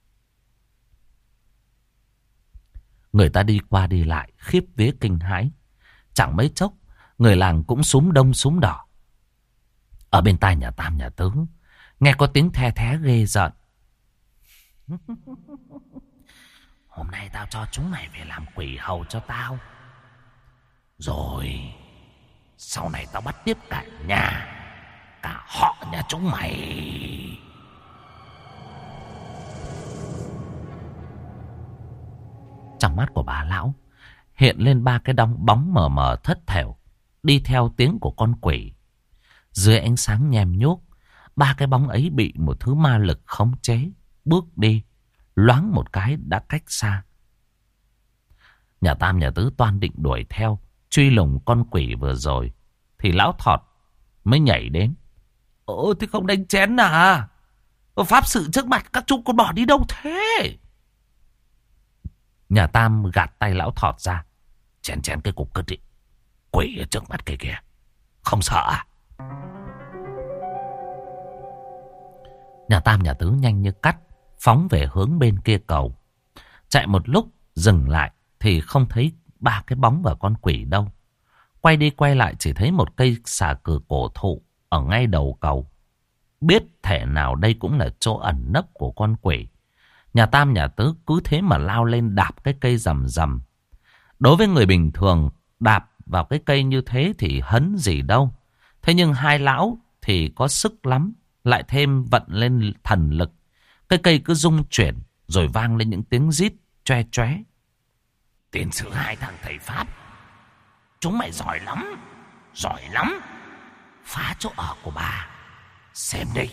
Người ta đi qua đi lại khiếp vía kinh hãi. Chẳng mấy chốc người làng cũng súm đông súm đỏ. Ở bên tai nhà Tam nhà Tứ nghe có tiếng the thé ghê rợn. Hôm nay tao cho chúng mày về làm quỷ hầu cho tao. Rồi sau này tao bắt tiếp cả nhà, cả họ nhà chúng mày. Trong mắt của bà lão hiện lên ba cái bóng mờ mờ thất thểu, đi theo tiếng của con quỷ. Dưới ánh sáng nhem nhuốc, ba cái bóng ấy bị một thứ ma lực khống chế, bước đi, loáng một cái đã cách xa. Nhà Tam nhà Tứ toan định đuổi theo, truy lùng con quỷ vừa rồi, thì lão Thọt mới nhảy đến. Thế không đánh chén à? Pháp sự trước mặt các chú còn bỏ đi đâu thế? Nhà Tam gạt tay lão Thọt ra. Chén cái cục cất đi. Quỷ ở trước mặt kìa, không sợ à? Nhà Tam nhà Tứ nhanh như cắt phóng về hướng bên kia cầu. Chạy một lúc dừng lại thì không thấy ba cái bóng và con quỷ đâu. Quay đi quay lại chỉ thấy một cây xà cừ cổ thụ ở ngay đầu cầu. Biết thể nào đây cũng là chỗ ẩn nấp của con quỷ. Nhà Tam nhà Tứ cứ thế mà lao lên đạp cái cây rầm rầm. Đối với người bình thường, đạp vào cái cây như thế thì hấn gì đâu. Thế nhưng hai lão thì có sức lắm, lại thêm vận lên thần lực. Cái cây cứ rung chuyển rồi vang lên những tiếng rít choe choé. Tiền sử hai thằng thầy Pháp, chúng mày giỏi lắm. Phá chỗ ở của bà, xem đây.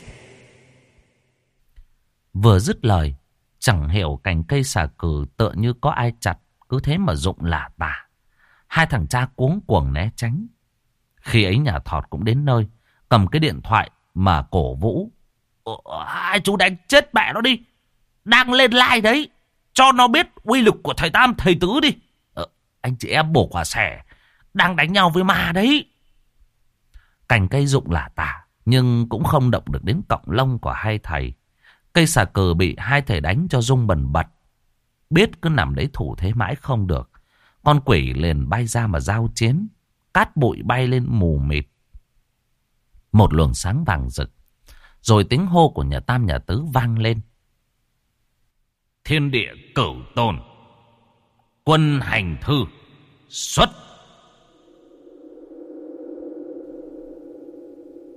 Vừa dứt lời, chẳng hiểu cành cây xà cừ tựa như có ai chặt, cứ thế mà rụng lả tả. Hai thằng cha cuống cuồng né tránh. Khi ấy nhà Thọt cũng đến nơi, cầm cái điện thoại mà cổ vũ. Hai chú đánh chết mẹ nó đi, đang lên live đấy, cho nó biết uy lực của thầy Tam thầy Tứ đi. Anh chị em bổ quả xẻ đang đánh nhau với ma đấy. Cành cây rụng lả tả, nhưng cũng không động được đến cọng lông của hai thầy. Cây xà cừ bị hai thầy đánh cho rung bần bật. Biết cứ nằm đấy thủ thế mãi không được, con quỷ liền bay ra mà giao chiến. Cát bụi bay lên mù mịt. Một luồng sáng vàng rực, rồi tiếng hô của nhà Tam nhà Tứ vang lên. Thiên địa cửu tồn, quân hành thư xuất.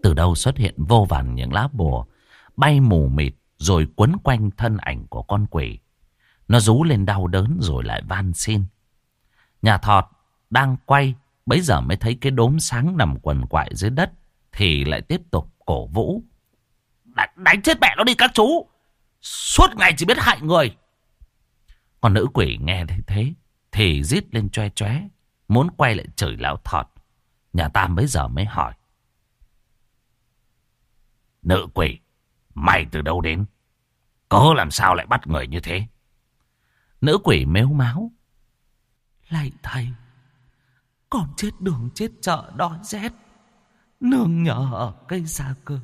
Từ đâu xuất hiện vô vàn những lá bùa bay mù mịt rồi quấn quanh thân ảnh của con quỷ. Nó rú lên đau đớn rồi lại van xin. Nhà Thọt đang quay, bấy giờ mới thấy cái đốm sáng nằm quằn quại dưới đất, thì lại tiếp tục cổ vũ. Đánh chết mẹ nó đi các chú. Suốt ngày chỉ biết hại người. Con nữ quỷ nghe thấy thế thì rít lên choe choé, muốn quay lại chửi lão Thọt. Nhà Tam bấy giờ mới hỏi. Nữ quỷ, mày từ đâu đến? Cớ làm sao lại bắt người như thế? Nữ quỷ mếu máo. Lạy thầy, con chết đường chết chợ đói rét, nương nhờ ở cây xa cơ.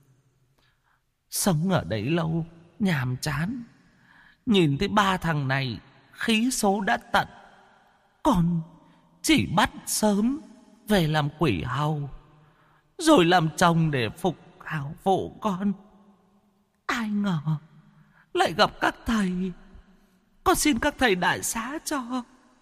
Sống ở đấy lâu, nhàm chán. Nhìn thấy ba thằng này, khí số đã tận. Con chỉ bắt sớm về làm quỷ hầu, rồi làm chồng để phục hảo phụ con. Ai ngờ lại gặp các thầy. Con xin các thầy đại xá cho.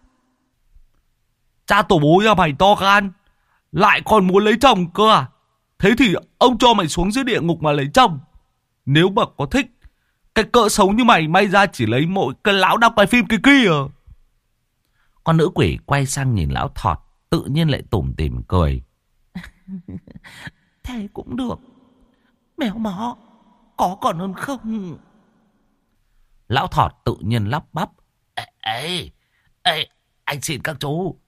Cha tổ bố nhà mày to gan, lại còn muốn lấy chồng cơ à? Thế thì ông cho mày xuống dưới địa ngục mà lấy chồng. Nếu mà có thích, cái cỡ sống như mày may ra chỉ lấy mỗi cái lão đọc bài phim kia. Con nữ quỷ quay sang nhìn lão Thọt, tự nhiên lại tủm tỉm cười. Thế cũng được. Mèo mó, có còn hơn không? Lão Thọt tự nhiên lắp bắp. Ê, anh xin các chú.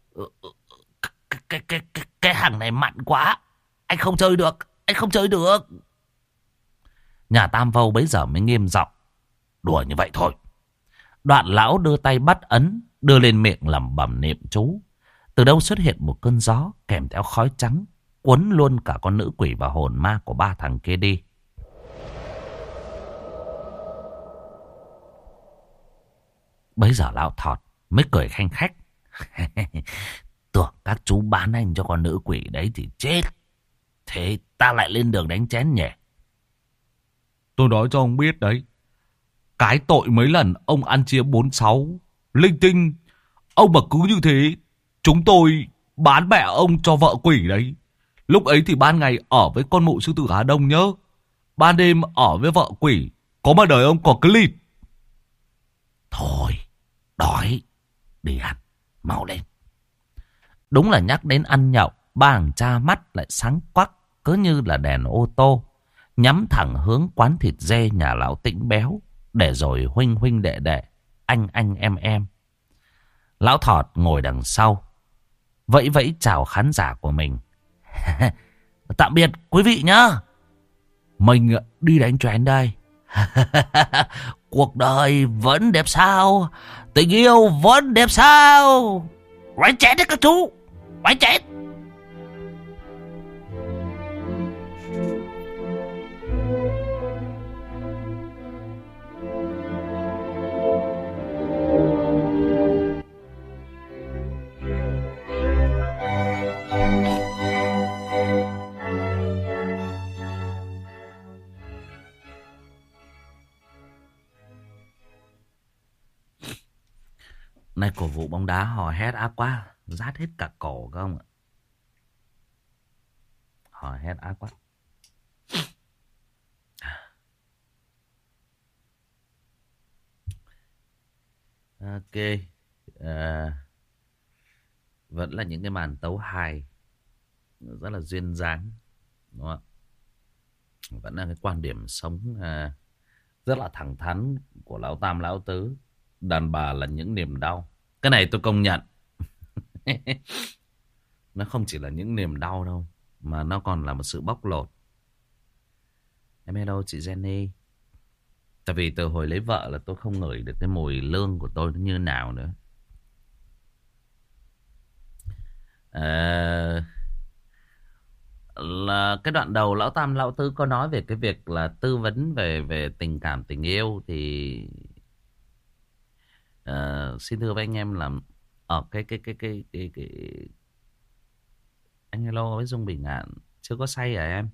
Cái hàng này mặn quá. Anh không chơi được. Nhà Tam Vâu bấy giờ mới nghiêm giọng. Đùa như vậy thôi. Đoạn lão đưa tay bắt ấn, đưa lên miệng lẩm bẩm niệm chú. Từ đâu xuất hiện một cơn gió kèm theo khói trắng, cuốn luôn cả con nữ quỷ và hồn ma của ba thằng kia đi. Bấy giờ lão Thọt mới cười khanh khách. Tưởng các chú bán anh cho con nữ quỷ đấy thì chết. Thế ta lại lên đường đánh chén nhỉ? Tôi nói cho ông biết đấy. Cái tội mấy lần ông ăn chia 46 linh tinh, ông mà cứ như thế, chúng tôi bán mẹ ông cho vợ quỷ đấy. Lúc ấy thì ban ngày ở với con mụ sư tử Hà Đông nhớ, ban đêm ở với vợ quỷ. Có mà đời ông có cái lịt. Thôi, đói, đi ăn, mau lên. Đúng là nhắc đến ăn nhậu, ba thằng cha mắt lại sáng quắc, cứ như là đèn ô tô, nhắm thẳng hướng quán thịt dê nhà lão Tĩnh Béo, để rồi huynh huynh đệ đệ, anh em. Lão Thọt ngồi đằng sau, vẫy vẫy chào khán giả của mình. Tạm biệt quý vị nhá. Mình đi đánh chén đây. Cuộc đời vẫn đẹp sao? Tình yêu vẫn đẹp sao? Đánh chén đấy các chú. Đánh chén. Này cổ vũ bóng đá hò hét ác quá, rát hết cả cổ không ạ? Hò hét ác quá. Ok. Vẫn là những cái màn tấu hài rất là duyên dáng, đúng không ạ? Vẫn là cái quan điểm sống rất là thẳng thắn của lão Tam lão Tứ. Đàn bà là những niềm đau. Cái này tôi công nhận. Nó không chỉ là những niềm đau đâu, mà nó còn là một sự bóc lột. Em hello chị Jenny. Tại vì từ hồi lấy vợ là tôi không ngửi được cái mùi lương của tôi nó như nào nữa. Là cái đoạn đầu lão Tam lão Tứ có nói về cái việc là tư vấn về tình cảm tình yêu thì xin thưa với anh em là ở cái anh hello với Dung Bình Ngạn chưa có say à em?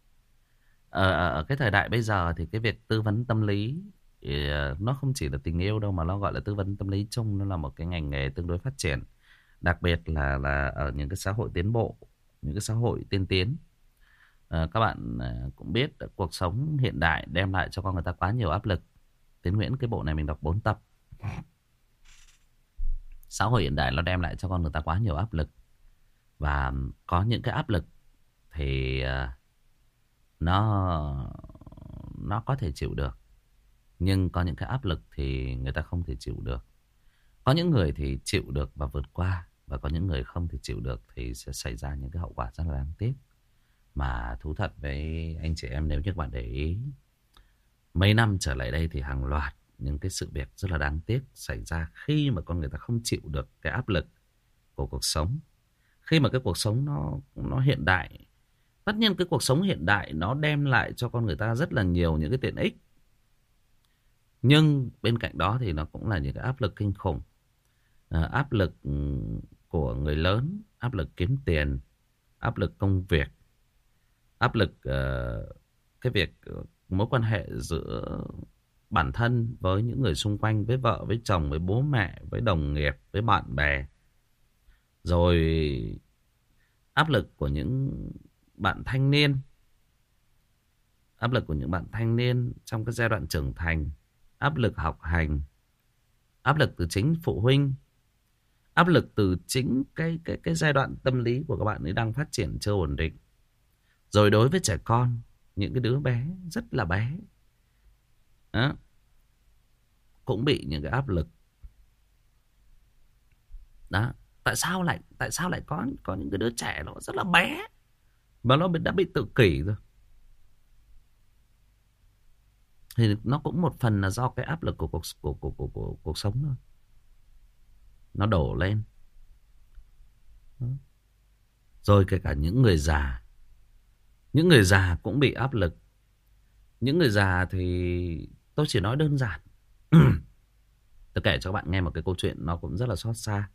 Ở cái thời đại bây giờ thì cái việc tư vấn tâm lý thì nó không chỉ là tình yêu đâu, mà nó gọi là tư vấn tâm lý chung. Nó là một cái ngành nghề tương đối phát triển, đặc biệt là ở những cái xã hội tiến bộ, những cái xã hội tiên tiến. Các bạn cũng biết cuộc sống hiện đại đem lại cho con người ta quá nhiều áp lực. Tiến Nguyễn, cái bộ này mình đọc 4 tập. Xã hội hiện đại nó đem lại cho con người ta quá nhiều áp lực. Và có những cái áp lực thì nó có thể chịu được. Nhưng có những cái áp lực thì người ta không thể chịu được. Có những người thì chịu được và vượt qua. Và có những người không thể chịu được thì sẽ xảy ra những cái hậu quả rất là đáng tiếc. Mà thú thật với anh chị em, nếu như các bạn để ý, mấy năm trở lại đây thì hàng loạt những cái sự việc rất là đáng tiếc xảy ra khi mà con người ta không chịu được cái áp lực của cuộc sống. Khi mà cái cuộc sống nó hiện đại. Tất nhiên cái cuộc sống hiện đại nó đem lại cho con người ta rất là nhiều những cái tiện ích. Nhưng bên cạnh đó thì nó cũng là những cái áp lực kinh khủng. Áp lực của người lớn, áp lực kiếm tiền, áp lực công việc, áp lực cái việc mối quan hệ giữa bản thân với những người xung quanh, với vợ, với chồng, với bố mẹ, với đồng nghiệp, với bạn bè. Rồi áp lực của những bạn thanh niên. Áp lực của những bạn thanh niên trong cái giai đoạn trưởng thành. Áp lực học hành. Áp lực từ chính phụ huynh. Áp lực từ chính cái giai đoạn tâm lý của các bạn ấy đang phát triển chưa ổn định. Rồi đối với trẻ con, những cái đứa bé rất là bé đó, cũng bị những cái áp lực. Đó, tại sao lại có những cái đứa trẻ nó rất là bé mà nó đã bị tự kỷ rồi. Thì nó cũng một phần là do cái áp lực của cuộc sống thôi. Nó đổ lên. Đó. Rồi kể cả những người già. Những người già cũng bị áp lực. Những người già thì tôi chỉ nói đơn giản. Tôi kể cho các bạn nghe một cái câu chuyện nó cũng rất là xót xa.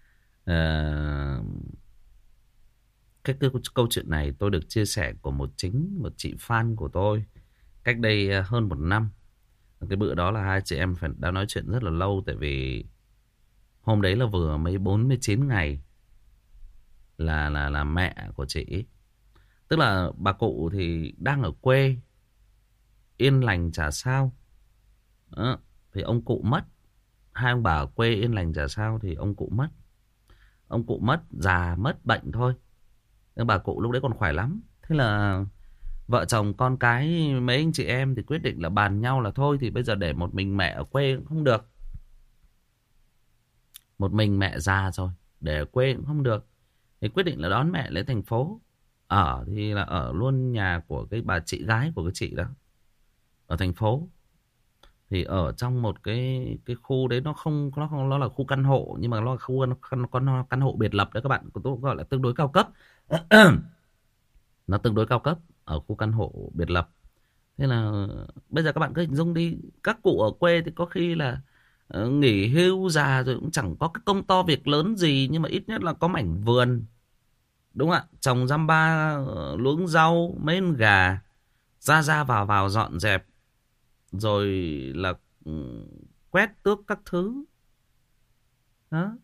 Cái câu chuyện này tôi được chia sẻ của một chị fan của tôi cách đây hơn 1 năm. Cái bữa đó là hai chị em đã nói chuyện rất là lâu. Tại vì hôm đấy là vừa mới 49 ngày là mẹ của chị. Tức là bà cụ thì đang ở quê, yên lành chả sao. Đó, thì ông cụ mất. Hai ông bà ở quê yên lành chả sao thì ông cụ mất. Ông cụ mất, già mất bệnh thôi. Nhưng bà cụ lúc đấy còn khỏe lắm. Thế là vợ chồng con cái mấy anh chị em thì quyết định là bàn nhau là thôi thì bây giờ để một mình mẹ ở quê cũng không được. Một mình mẹ già rồi, để ở quê cũng không được. Thì quyết định là đón mẹ lên thành phố. Ở thì là ở luôn nhà của cái bà chị gái của cái chị đó. Ở thành phố. Thì ở trong một cái khu đấy nó là khu căn hộ. Nhưng mà nó là khu căn hộ biệt lập đấy các bạn. Tôi gọi là tương đối cao cấp. Nó tương đối cao cấp ở khu căn hộ biệt lập. Thế là bây giờ các bạn cứ hình dung đi. Các cụ ở quê thì có khi là nghỉ hưu già rồi cũng chẳng có cái công to việc lớn gì. Nhưng mà ít nhất là có mảnh vườn. Đúng không ạ? Trồng răm ba, luống rau, mấy con gà. Ra vào dọn dẹp. Rồi là quét tước các thứ. Đó.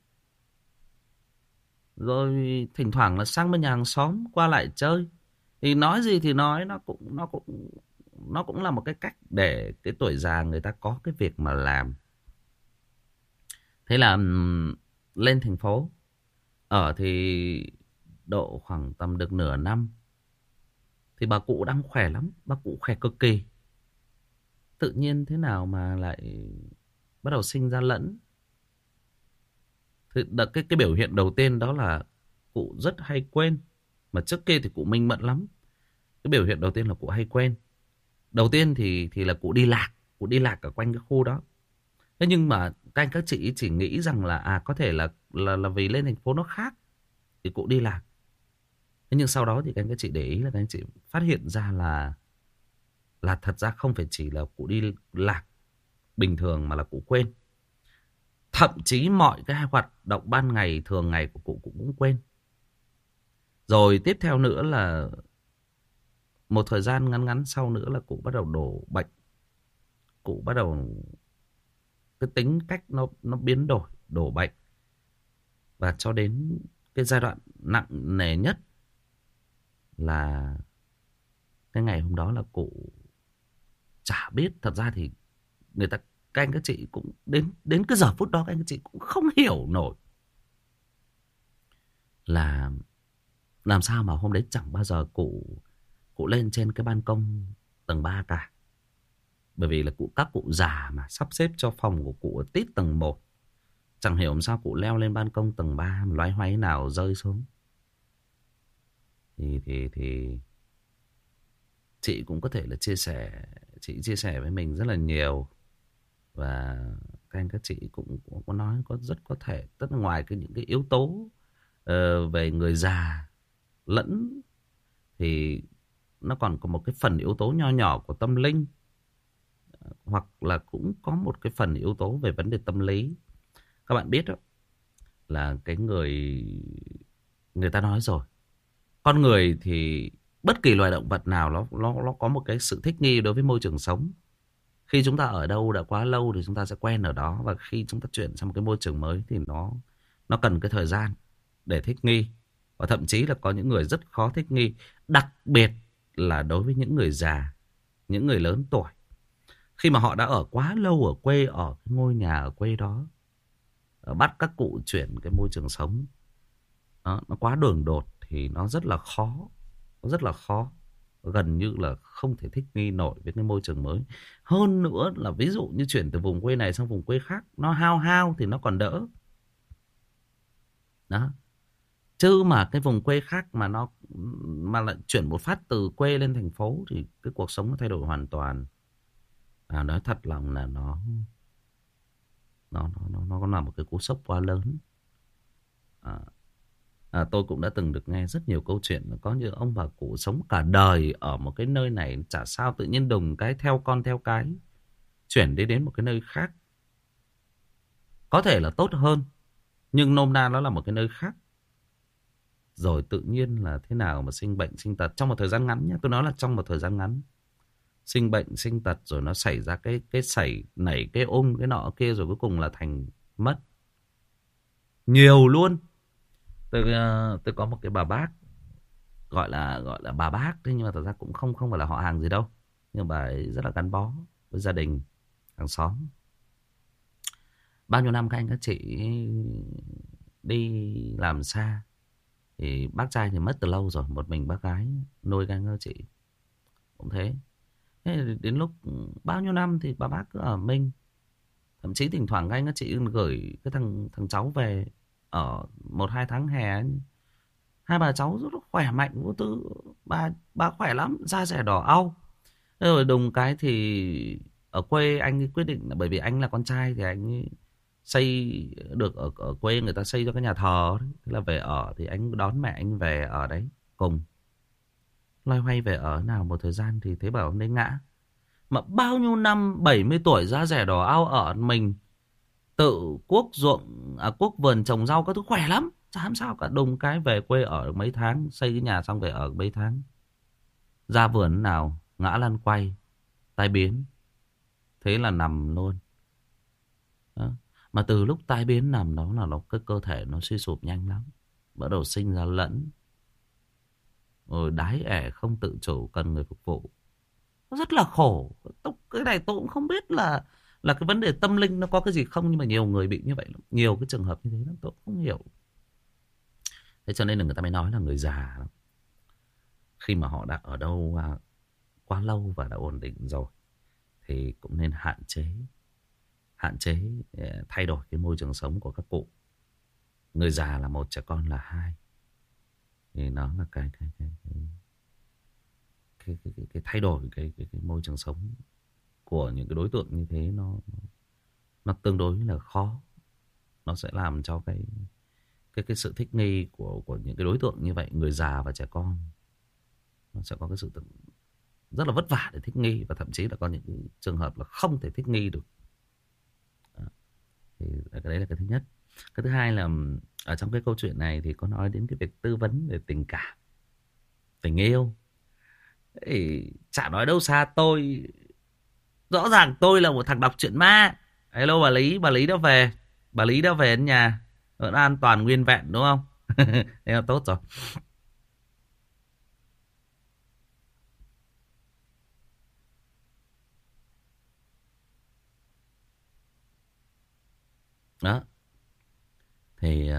Rồi thỉnh thoảng là sang bên nhà hàng xóm qua lại chơi. Thì nói gì thì nói, nó cũng là một cái cách để cái tuổi già người ta có cái việc mà làm. Thế là lên thành phố. Ở thì độ khoảng tầm được nửa năm. Thì bà cụ đang khỏe lắm. Bà cụ khỏe cực kỳ. Tự nhiên thế nào mà lại bắt đầu sinh ra lẫn. Thì cái biểu hiện đầu tiên đó là cụ rất hay quên. Mà trước kia thì cụ minh mẫn lắm. Cái biểu hiện đầu tiên là cụ hay quên. Đầu tiên thì là cụ đi lạc. Cụ đi lạc ở quanh cái khu đó. Thế nhưng mà các chị chỉ nghĩ rằng là có thể là vì lên thành phố nó khác. Thì cụ đi lạc. Thế nhưng sau đó thì các chị để ý là các anh chị phát hiện ra là thật ra không phải chỉ là cụ đi lạc bình thường mà là cụ quên. Thậm chí mọi cái hoạt động ban ngày thường ngày của cụ cũng quên. Rồi tiếp theo nữa là một thời gian ngắn sau nữa là cụ bắt đầu đổ bệnh. Cụ bắt đầu cái tính cách nó biến đổi, đổ bệnh. Và cho đến cái giai đoạn nặng nề nhất là Cái ngày hôm đó là cụ chả biết. Thật ra thì người ta, các anh các chị cũng đến cái giờ phút đó các anh các chị cũng không hiểu nổi là làm sao mà hôm đấy chẳng bao giờ cụ lên trên cái ban công tầng 3 cả. Bởi vì là các cụ già mà sắp xếp cho phòng của cụ ở tít tầng 1. Chẳng hiểu làm sao cụ leo lên ban công tầng 3 mà loay hoay nào rơi xuống. Thì chị cũng có thể là chị chia sẻ với mình rất là nhiều. Và các anh các chị cũng có nói rất có thể, tất ngoài những cái yếu tố về người già lẫn, thì nó còn có một cái phần yếu tố nho nhỏ của tâm linh, hoặc là cũng có một cái phần yếu tố về vấn đề tâm lý. Các bạn biết đó, là cái người ta nói rồi, con người thì bất kỳ loài động vật nào nó có một cái sự thích nghi đối với môi trường sống. Khi chúng ta ở đâu đã quá lâu thì chúng ta sẽ quen ở đó, và khi chúng ta chuyển sang một cái môi trường mới thì nó cần cái thời gian để thích nghi. Và thậm chí là có những người rất khó thích nghi, đặc biệt là đối với những người già, những người lớn tuổi. Khi mà họ đã ở quá lâu ở quê, ở cái ngôi nhà ở quê đó, bắt các cụ chuyển cái môi trường sống đó, nó quá đường đột thì nó rất là khó. Nó rất là khó, gần như là không thể thích nghi nổi với cái môi trường mới. Hơn nữa là ví dụ như chuyển từ vùng quê này sang vùng quê khác, nó hao thì nó còn đỡ đó. Chứ mà cái vùng quê khác mà lại chuyển một phát từ quê lên thành phố thì cái cuộc sống nó thay đổi hoàn toàn. Nói thật lòng là nó là một cái cú sốc quá lớn. Tôi cũng đã từng được nghe rất nhiều câu chuyện, có những ông bà cụ sống cả đời ở một cái nơi này, chả sao tự nhiên đùng cái theo con theo cái chuyển đi đến một cái nơi khác, có thể là tốt hơn, nhưng nôm na nó là một cái nơi khác. Rồi tự nhiên là thế nào mà sinh bệnh sinh tật trong một thời gian ngắn nhé, tôi nói là trong một thời gian ngắn, sinh bệnh sinh tật, rồi nó xảy ra cái sảy nảy cái cái nọ kia, rồi cuối cùng là thành mất nhiều luôn. Tôi có một cái bà bác, gọi là bà bác thế, nhưng mà thật ra cũng không phải là họ hàng gì đâu, nhưng bà ấy rất là gắn bó với gia đình hàng xóm. Bao nhiêu năm các anh các chị đi làm xa thì bác trai thì mất từ lâu rồi, một mình bác gái nuôi các anh các chị cũng thế. Thế đến lúc bao nhiêu năm thì bà bác cứ ở mình, thậm chí thỉnh thoảng các anh các chị gửi cái thằng cháu về ở 1-2 tháng hè. Hai bà cháu rất là khỏe mạnh vô tư, bà khỏe lắm, da dẻ đỏ au. Thế rồi đùng cái thì ở quê anh ấy quyết định là bởi vì anh là con trai thì anh ấy xây được ở quê, người ta xây cho cái nhà thờ đấy. Thế là về ở thì anh đón mẹ anh về ở đấy cùng. Loay hoay về ở nào một thời gian thì thấy bảo ông đấy ngã. Mà bao nhiêu năm 70 tuổi da dẻ đỏ ao ở mình, tự cuốc ruộng, cuốc vườn trồng rau các thứ khỏe lắm, chả làm sao cả. Đùng cái về quê ở được mấy tháng, xây cái nhà xong về ở mấy tháng, ra vườn nào ngã lăn quay, tai biến, thế là nằm luôn đó. Mà từ lúc tai biến nằm đó là cái cơ thể nó suy sụp nhanh lắm, bắt đầu sinh ra lẫn, rồi đái ẻ không tự chủ, cần người phục vụ. Nó rất là khổ. Cái này tôi cũng không biết là cái vấn đề tâm linh nó có cái gì không, nhưng mà nhiều người bị như vậy lắm. Nhiều cái trường hợp như thế lắm, tôi cũng không hiểu. Thế cho nên là người ta mới nói là người già khi mà họ đã ở đâu quá lâu và đã ổn định rồi thì cũng nên hạn chế thay đổi cái môi trường sống của các cụ. Người già là 1, trẻ con là 2. Thì nó là cái thay đổi cái môi trường sống của những cái đối tượng như thế, nó tương đối là khó. Nó sẽ làm cho cái sự thích nghi của những cái đối tượng như vậy, người già và trẻ con, nó sẽ có cái sự rất là vất vả để thích nghi, và thậm chí là có những cái trường hợp là không thể thích nghi được. Thì cái đấy là cái thứ nhất. Cái thứ hai là ở trong cái câu chuyện này thì có nói đến cái việc tư vấn về tình cảm, tình yêu. Thì chả nói đâu xa, tôi rõ ràng tôi là một thằng đọc truyện ma. Hello bà Lý đã về. Bà Lý đã về đến nhà, vẫn an toàn nguyên vẹn đúng không? Thế là tốt rồi. Đó. Thì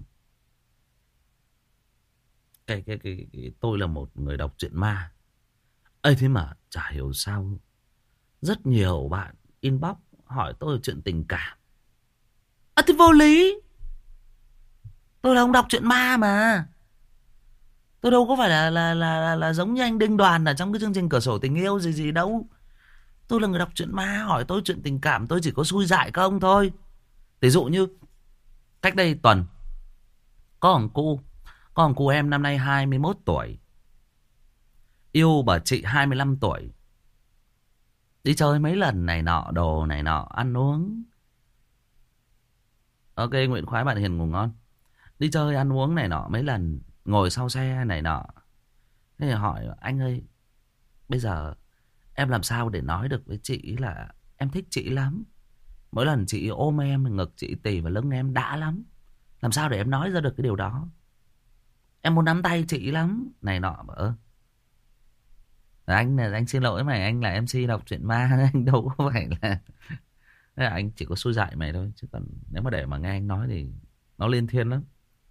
tôi là một người đọc truyện ma. Ê, thế mà chả hiểu sao rất nhiều bạn inbox hỏi tôi chuyện tình cảm. À thì vô lý. Tôi là không đọc truyện ma mà. Tôi đâu có phải là giống như anh Đinh Đoàn ở trong cái chương trình Cửa sổ tình yêu gì gì đâu. Tôi là người đọc truyện ma, hỏi tôi chuyện tình cảm tôi chỉ có xui dại các ông thôi. Ví dụ như cách đây tuần có thằng cu em năm nay 21 tuổi. Yêu bà chị 25 tuổi. Đi chơi mấy lần này nọ, đồ này nọ, ăn uống. Ok, nguyện khoái bạn hiền ngủ ngon. Đi chơi ăn uống này nọ mấy lần, ngồi sau xe này nọ. Thế thì hỏi anh ơi, bây giờ em làm sao để nói được với chị là em thích chị lắm. Mỗi lần chị ôm em, ngực chị tì vào lưng em đã lắm. Làm sao để em nói ra được cái điều đó. Em muốn nắm tay chị lắm. Này nọ mà anh xin lỗi mày, anh là MC đọc truyện ma. Anh đâu có phải là anh chỉ có xui dại mày thôi. Chứ còn nếu mà để mà nghe anh nói thì nó liên thiên lắm.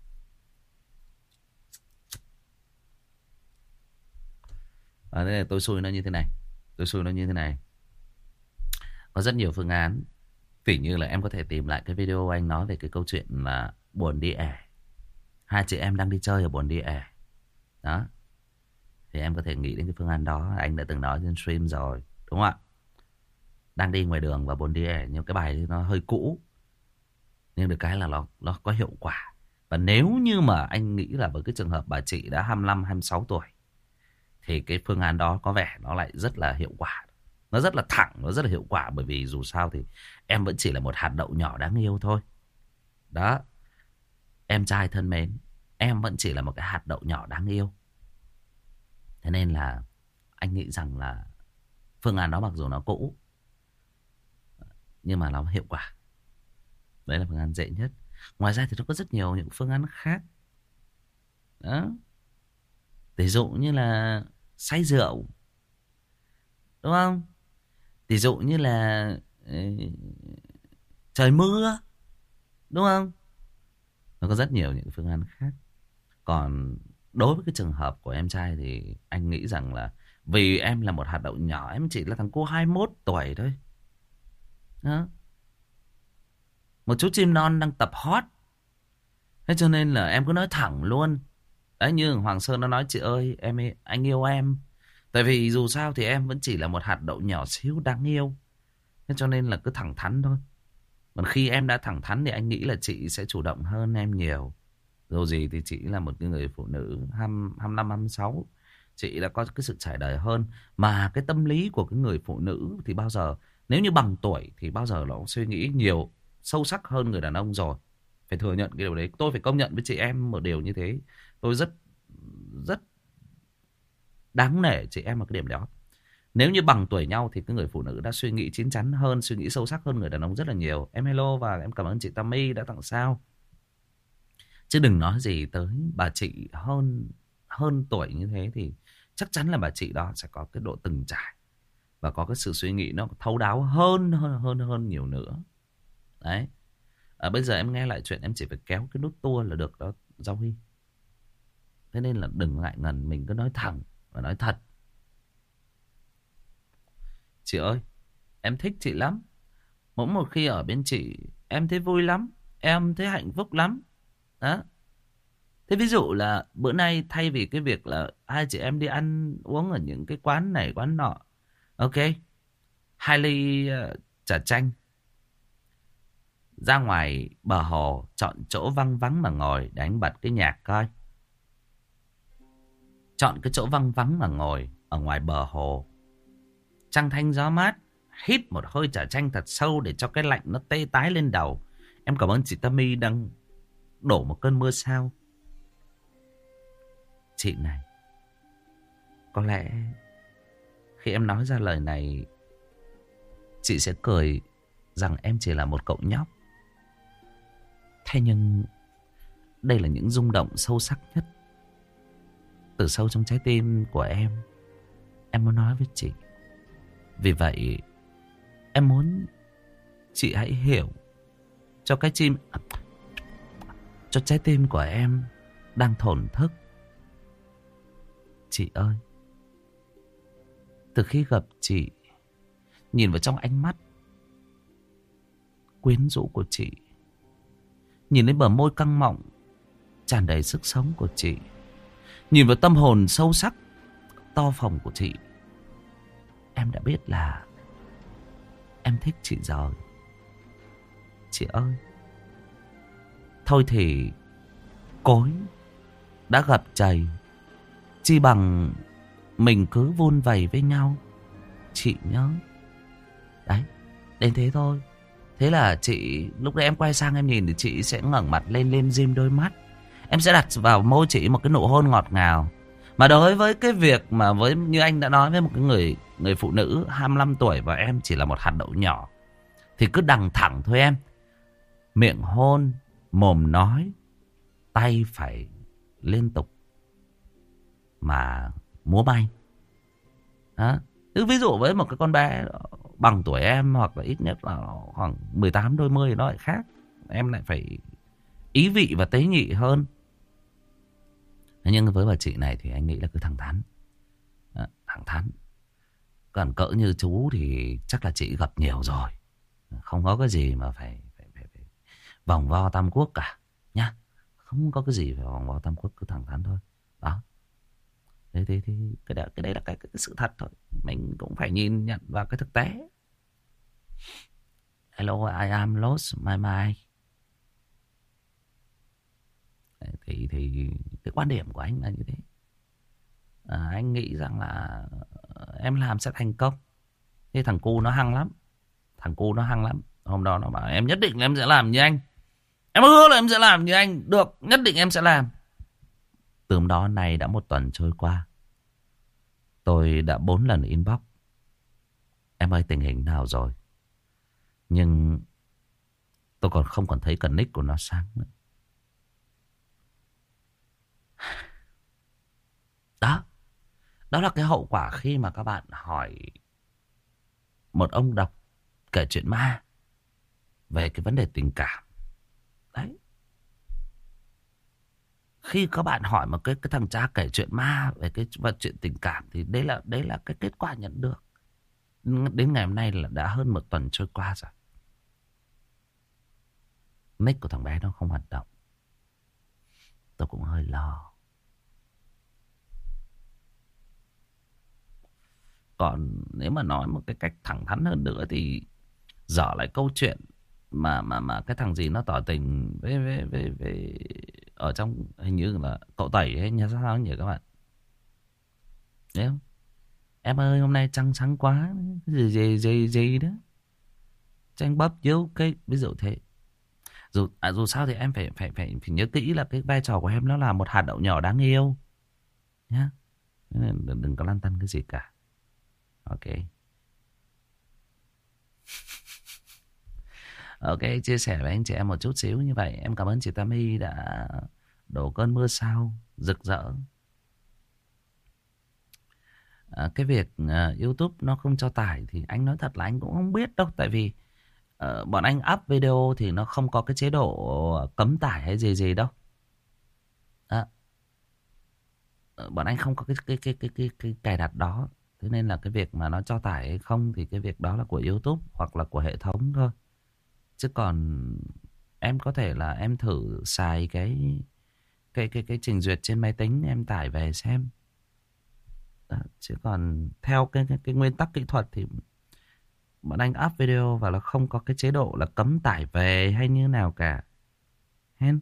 Đây là tôi xui nó như thế này. Có rất nhiều phương án. Tỉ như là em có thể tìm lại cái video anh nói về cái câu chuyện là buồn đi ẻ. Hai chị em đang đi chơi ở buồn đi ẻ. Đó. Thì em có thể nghĩ đến cái phương án đó. Anh đã từng nói trên stream rồi. Đúng không ạ? Đang đi ngoài đường và buồn đi ẻ. Nhưng cái bài thì nó hơi cũ. Nhưng được cái là nó có hiệu quả. Và nếu như mà anh nghĩ là với cái trường hợp bà chị đã 25, 26 tuổi. Thì cái phương án đó có vẻ nó lại rất là hiệu quả. Nó rất là thẳng, nó rất là hiệu quả. Bởi vì dù sao thì em vẫn chỉ là một hạt đậu nhỏ đáng yêu thôi. Đó. Em trai thân mến, em vẫn chỉ là một cái hạt đậu nhỏ đáng yêu. Thế nên là anh nghĩ rằng là phương án đó mặc dù nó cũ nhưng mà nó hiệu quả. Đấy là phương án dễ nhất. Ngoài ra thì nó có rất nhiều những phương án khác. Đó. Ví dụ như là say rượu. Đúng không? Ví dụ như là trời mưa. Đúng không? Nó có rất nhiều những phương án khác. Còn đối với cái trường hợp của em trai thì anh nghĩ rằng là vì em là một hạt đậu nhỏ, em chỉ là thằng cô 21 tuổi thôi. Đó. Một chú chim non đang tập hot. Thế cho nên là em cứ nói thẳng luôn. Đấy, như Hoàng Sơn nó nói, chị ơi, anh yêu em. Tại vì dù sao thì em vẫn chỉ là một hạt đậu nhỏ xíu đáng yêu. Thế cho nên là cứ thẳng thắn thôi. Còn khi em đã thẳng thắn thì anh nghĩ là chị sẽ chủ động hơn em nhiều. Dù gì thì chị là một người phụ nữ 25, 26. Chị đã có cái sự trải đời hơn. Mà cái tâm lý của cái người phụ nữ thì bao giờ, nếu như bằng tuổi thì bao giờ nó cũng suy nghĩ nhiều, sâu sắc hơn người đàn ông rồi. Phải thừa nhận cái điều đấy. Tôi phải công nhận với chị em một điều như thế. Tôi rất đáng nể chị em ở cái điểm đó. Nếu như bằng tuổi nhau thì cái người phụ nữ đã suy nghĩ chín chắn hơn, suy nghĩ sâu sắc hơn người đàn ông rất là nhiều. Em hello và em cảm ơn chị Tammy đã tặng sao. Chứ đừng nói gì tới bà chị hơn tuổi như thế thì chắc chắn là bà chị đó sẽ có cái độ từng trải và có cái sự suy nghĩ nó thấu đáo hơn nhiều nữa. Đấy. Bây giờ em nghe lại chuyện em chỉ phải kéo cái nút tua là được đó, Giao Huy. Thế nên là đừng ngại ngần, mình cứ nói thẳng và nói thật. Chị ơi, em thích chị lắm. Mỗi một khi ở bên chị, em thấy vui lắm. Em thấy hạnh phúc lắm. Đó. Thế ví dụ là bữa nay thay vì cái việc là hai chị em đi ăn uống ở những cái quán này quán nọ. Ok. 2 ly trà chanh. Ra ngoài bờ hồ, chọn chỗ vắng vắng mà ngồi để anh bật cái nhạc coi. Chọn cái chỗ vắng vắng mà ngồi ở ngoài bờ hồ. Trăng thanh gió mát. Hít một hơi trà chanh thật sâu để cho cái lạnh nó tê tái lên đầu. Em cảm ơn chị Tammy đang đổ một cơn mưa sao. Chị này, có lẽ khi em nói ra lời này, chị sẽ cười rằng em chỉ là một cậu nhóc. Thế nhưng đây là những rung động sâu sắc nhất từ sâu trong trái tim của em. Em muốn nói với chị. Vì vậy em muốn chị hãy hiểu cho cái chim, cho trái tim của em đang thổn thức. Chị ơi, từ khi gặp chị, nhìn vào trong ánh mắt quyến rũ của chị, nhìn lên bờ môi căng mọng tràn đầy sức sống của chị, nhìn vào tâm hồn sâu sắc to phồng của chị, em đã biết là em thích chị rồi. Chị ơi, thôi thì cối đã gặp chày, chi bằng mình cứ vun vầy với nhau, chị nhớ. Đấy, đến thế thôi. Thế là chị, lúc đấy em quay sang em nhìn thì chị sẽ ngẩng mặt lên, lên rim đôi mắt. Em sẽ đặt vào môi chị một cái nụ hôn ngọt ngào. Mà đối với cái việc mà với như anh đã nói với một cái người phụ nữ 25 tuổi và em chỉ là một hạt đậu nhỏ, thì cứ đằng thẳng thôi em. Miệng hôn, mồm nói, tay phải liên tục mà múa may. Đó. Ví dụ với một cái con bé bằng tuổi em, hoặc là ít nhất là khoảng 18 đôi mươi, nó lại khác. Em lại phải ý vị và tế nhị hơn. Nhưng với bà chị này thì anh nghĩ là cứ thẳng thắn. Thẳng thắn. Còn cỡ như chú thì chắc là chị gặp nhiều rồi, không có cái gì mà phải vòng vo tam quốc cả nhá. Không có cái gì phải vòng vo tam quốc, cứ thẳng thắn thôi. Đó. Thế thì cái đấy là cái sự thật thôi. Mình cũng phải nhìn nhận vào cái thực tế. Hello, I am lost my mind. Thì cái quan điểm của anh là như thế. Anh nghĩ rằng là em làm sẽ thành công. Thế thằng cu nó hăng lắm. Hôm đó nó bảo em nhất định là em sẽ làm như anh. Em hứa là em sẽ làm như anh. Được, nhất định em sẽ làm. Từ hôm đó này đã 1 tuần trôi qua. Tôi đã 4 lần inbox. Em ơi, tình hình nào rồi? Nhưng tôi còn không còn thấy cần nick của nó sang nữa. Đó là cái hậu quả khi mà các bạn hỏi một ông đọc kể chuyện ma về cái vấn đề tình cảm. Đấy. Khi các bạn hỏi một cái thằng cha kể chuyện ma về cái chuyện tình cảm thì đấy là cái kết quả nhận được. Đến ngày hôm nay là đã hơn 1 tuần trôi qua rồi. Nick của thằng bé nó không hoạt động. Tôi cũng hơi lo. Còn nếu mà nói một cái cách thẳng thắn hơn nữa thì dở lại câu chuyện mà cái thằng gì nó tỏ tình với ở trong hình như là cậu Tẩy hay nhà sao nhỉ các bạn. Đấy không? Em ơi, hôm nay trăng sáng quá, gì đó. Tranh bắp dấu cái ví dụ thế. Dù sao thì em phải nhớ kỹ là cái vai trò của em nó là một hạt đậu nhỏ đáng yêu nhá. Đừng có lăn tăn cái gì cả. Ok. Ok, chia sẻ với anh chị em một chút xíu như vậy. Em cảm ơn chị Tammy đã đổ cơn mưa sao rực rỡ. Cái việc YouTube nó không cho tải thì anh nói thật là anh cũng không biết đâu. Tại vì bọn anh up video thì nó không có cái chế độ cấm tải hay gì đâu. Bọn anh không có cái cài đặt đó. Thế nên là cái việc mà nó cho tải hay không thì cái việc đó là của YouTube hoặc là của hệ thống thôi. Chứ còn em có thể là em thử xài cái trình duyệt trên máy tính, em tải về xem. Đó, chứ còn theo cái nguyên tắc kỹ thuật thì bọn anh up video và nó không có cái chế độ là cấm tải về hay như nào cả. Hen.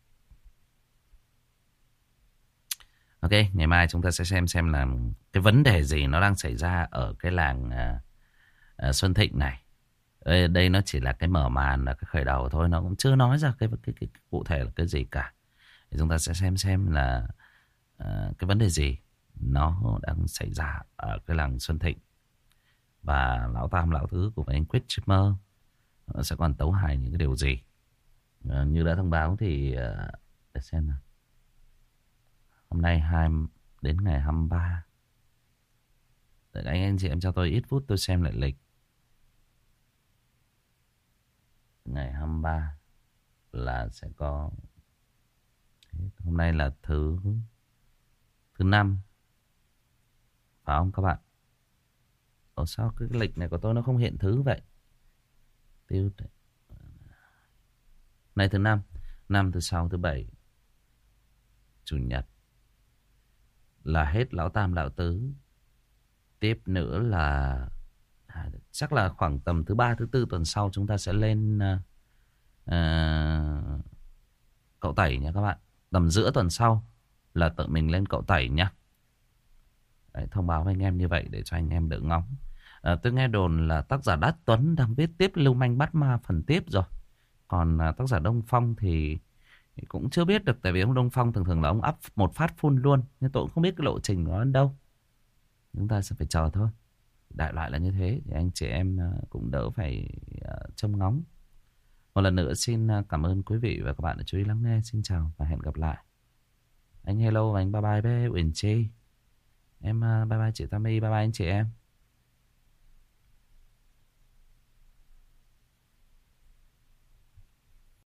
Ok, ngày mai chúng ta sẽ xem là cái vấn đề gì nó đang xảy ra ở cái làng Xuân Thịnh này. Đây nó chỉ là cái mở màn, là cái khởi đầu thôi, nó cũng chưa nói ra cái cụ thể là cái gì cả. Thì chúng ta sẽ xem là cái vấn đề gì nó đang xảy ra ở cái làng Xuân Thịnh. Và lão Tam, lão Tứ cùng anh Quyết Streamer sẽ còn tấu hài những cái điều gì. Như đã thông báo thì để xem nào. Hôm nay đến ngày 23. Đợi anh chị em cho tôi ít phút tôi xem lại lịch. Ngày 23 là sẽ có. Hôm nay là thứ 5, phải không các bạn? Ủa sao cái lịch này của tôi nó không hiện thứ vậy? Này thứ 5, thứ 6, thứ 7, chủ nhật là hết lão tam lão tứ. Tiếp nữa là chắc là khoảng tầm thứ 3, thứ 4 tuần sau chúng ta sẽ lên Cậu Tẩy nha các bạn. Tầm giữa tuần sau là tự mình lên Cậu Tẩy nhá. Đấy, thông báo với anh em như vậy để cho anh em đỡ ngóng. Tôi nghe đồn là tác giả Đát Tuấn đang viết tiếp Lưu Manh Bắt Ma phần tiếp rồi. Còn tác giả Đông Phong thì cũng chưa biết được. Tại vì ông Đông Phong thường thường là ông up một phát full luôn. Nhưng tôi cũng không biết cái lộ trình nó đến đâu. Chúng ta sẽ phải chờ thôi. Đại loại là như thế thì anh chị em cũng đỡ phải trông ngóng. Một lần nữa xin cảm ơn quý vị và các bạn đã chú ý lắng nghe. Xin chào và hẹn gặp lại. Anh hello và anh bye bye bé Uyển Chi. Em bye bye chị Tammy, bye bye anh chị em.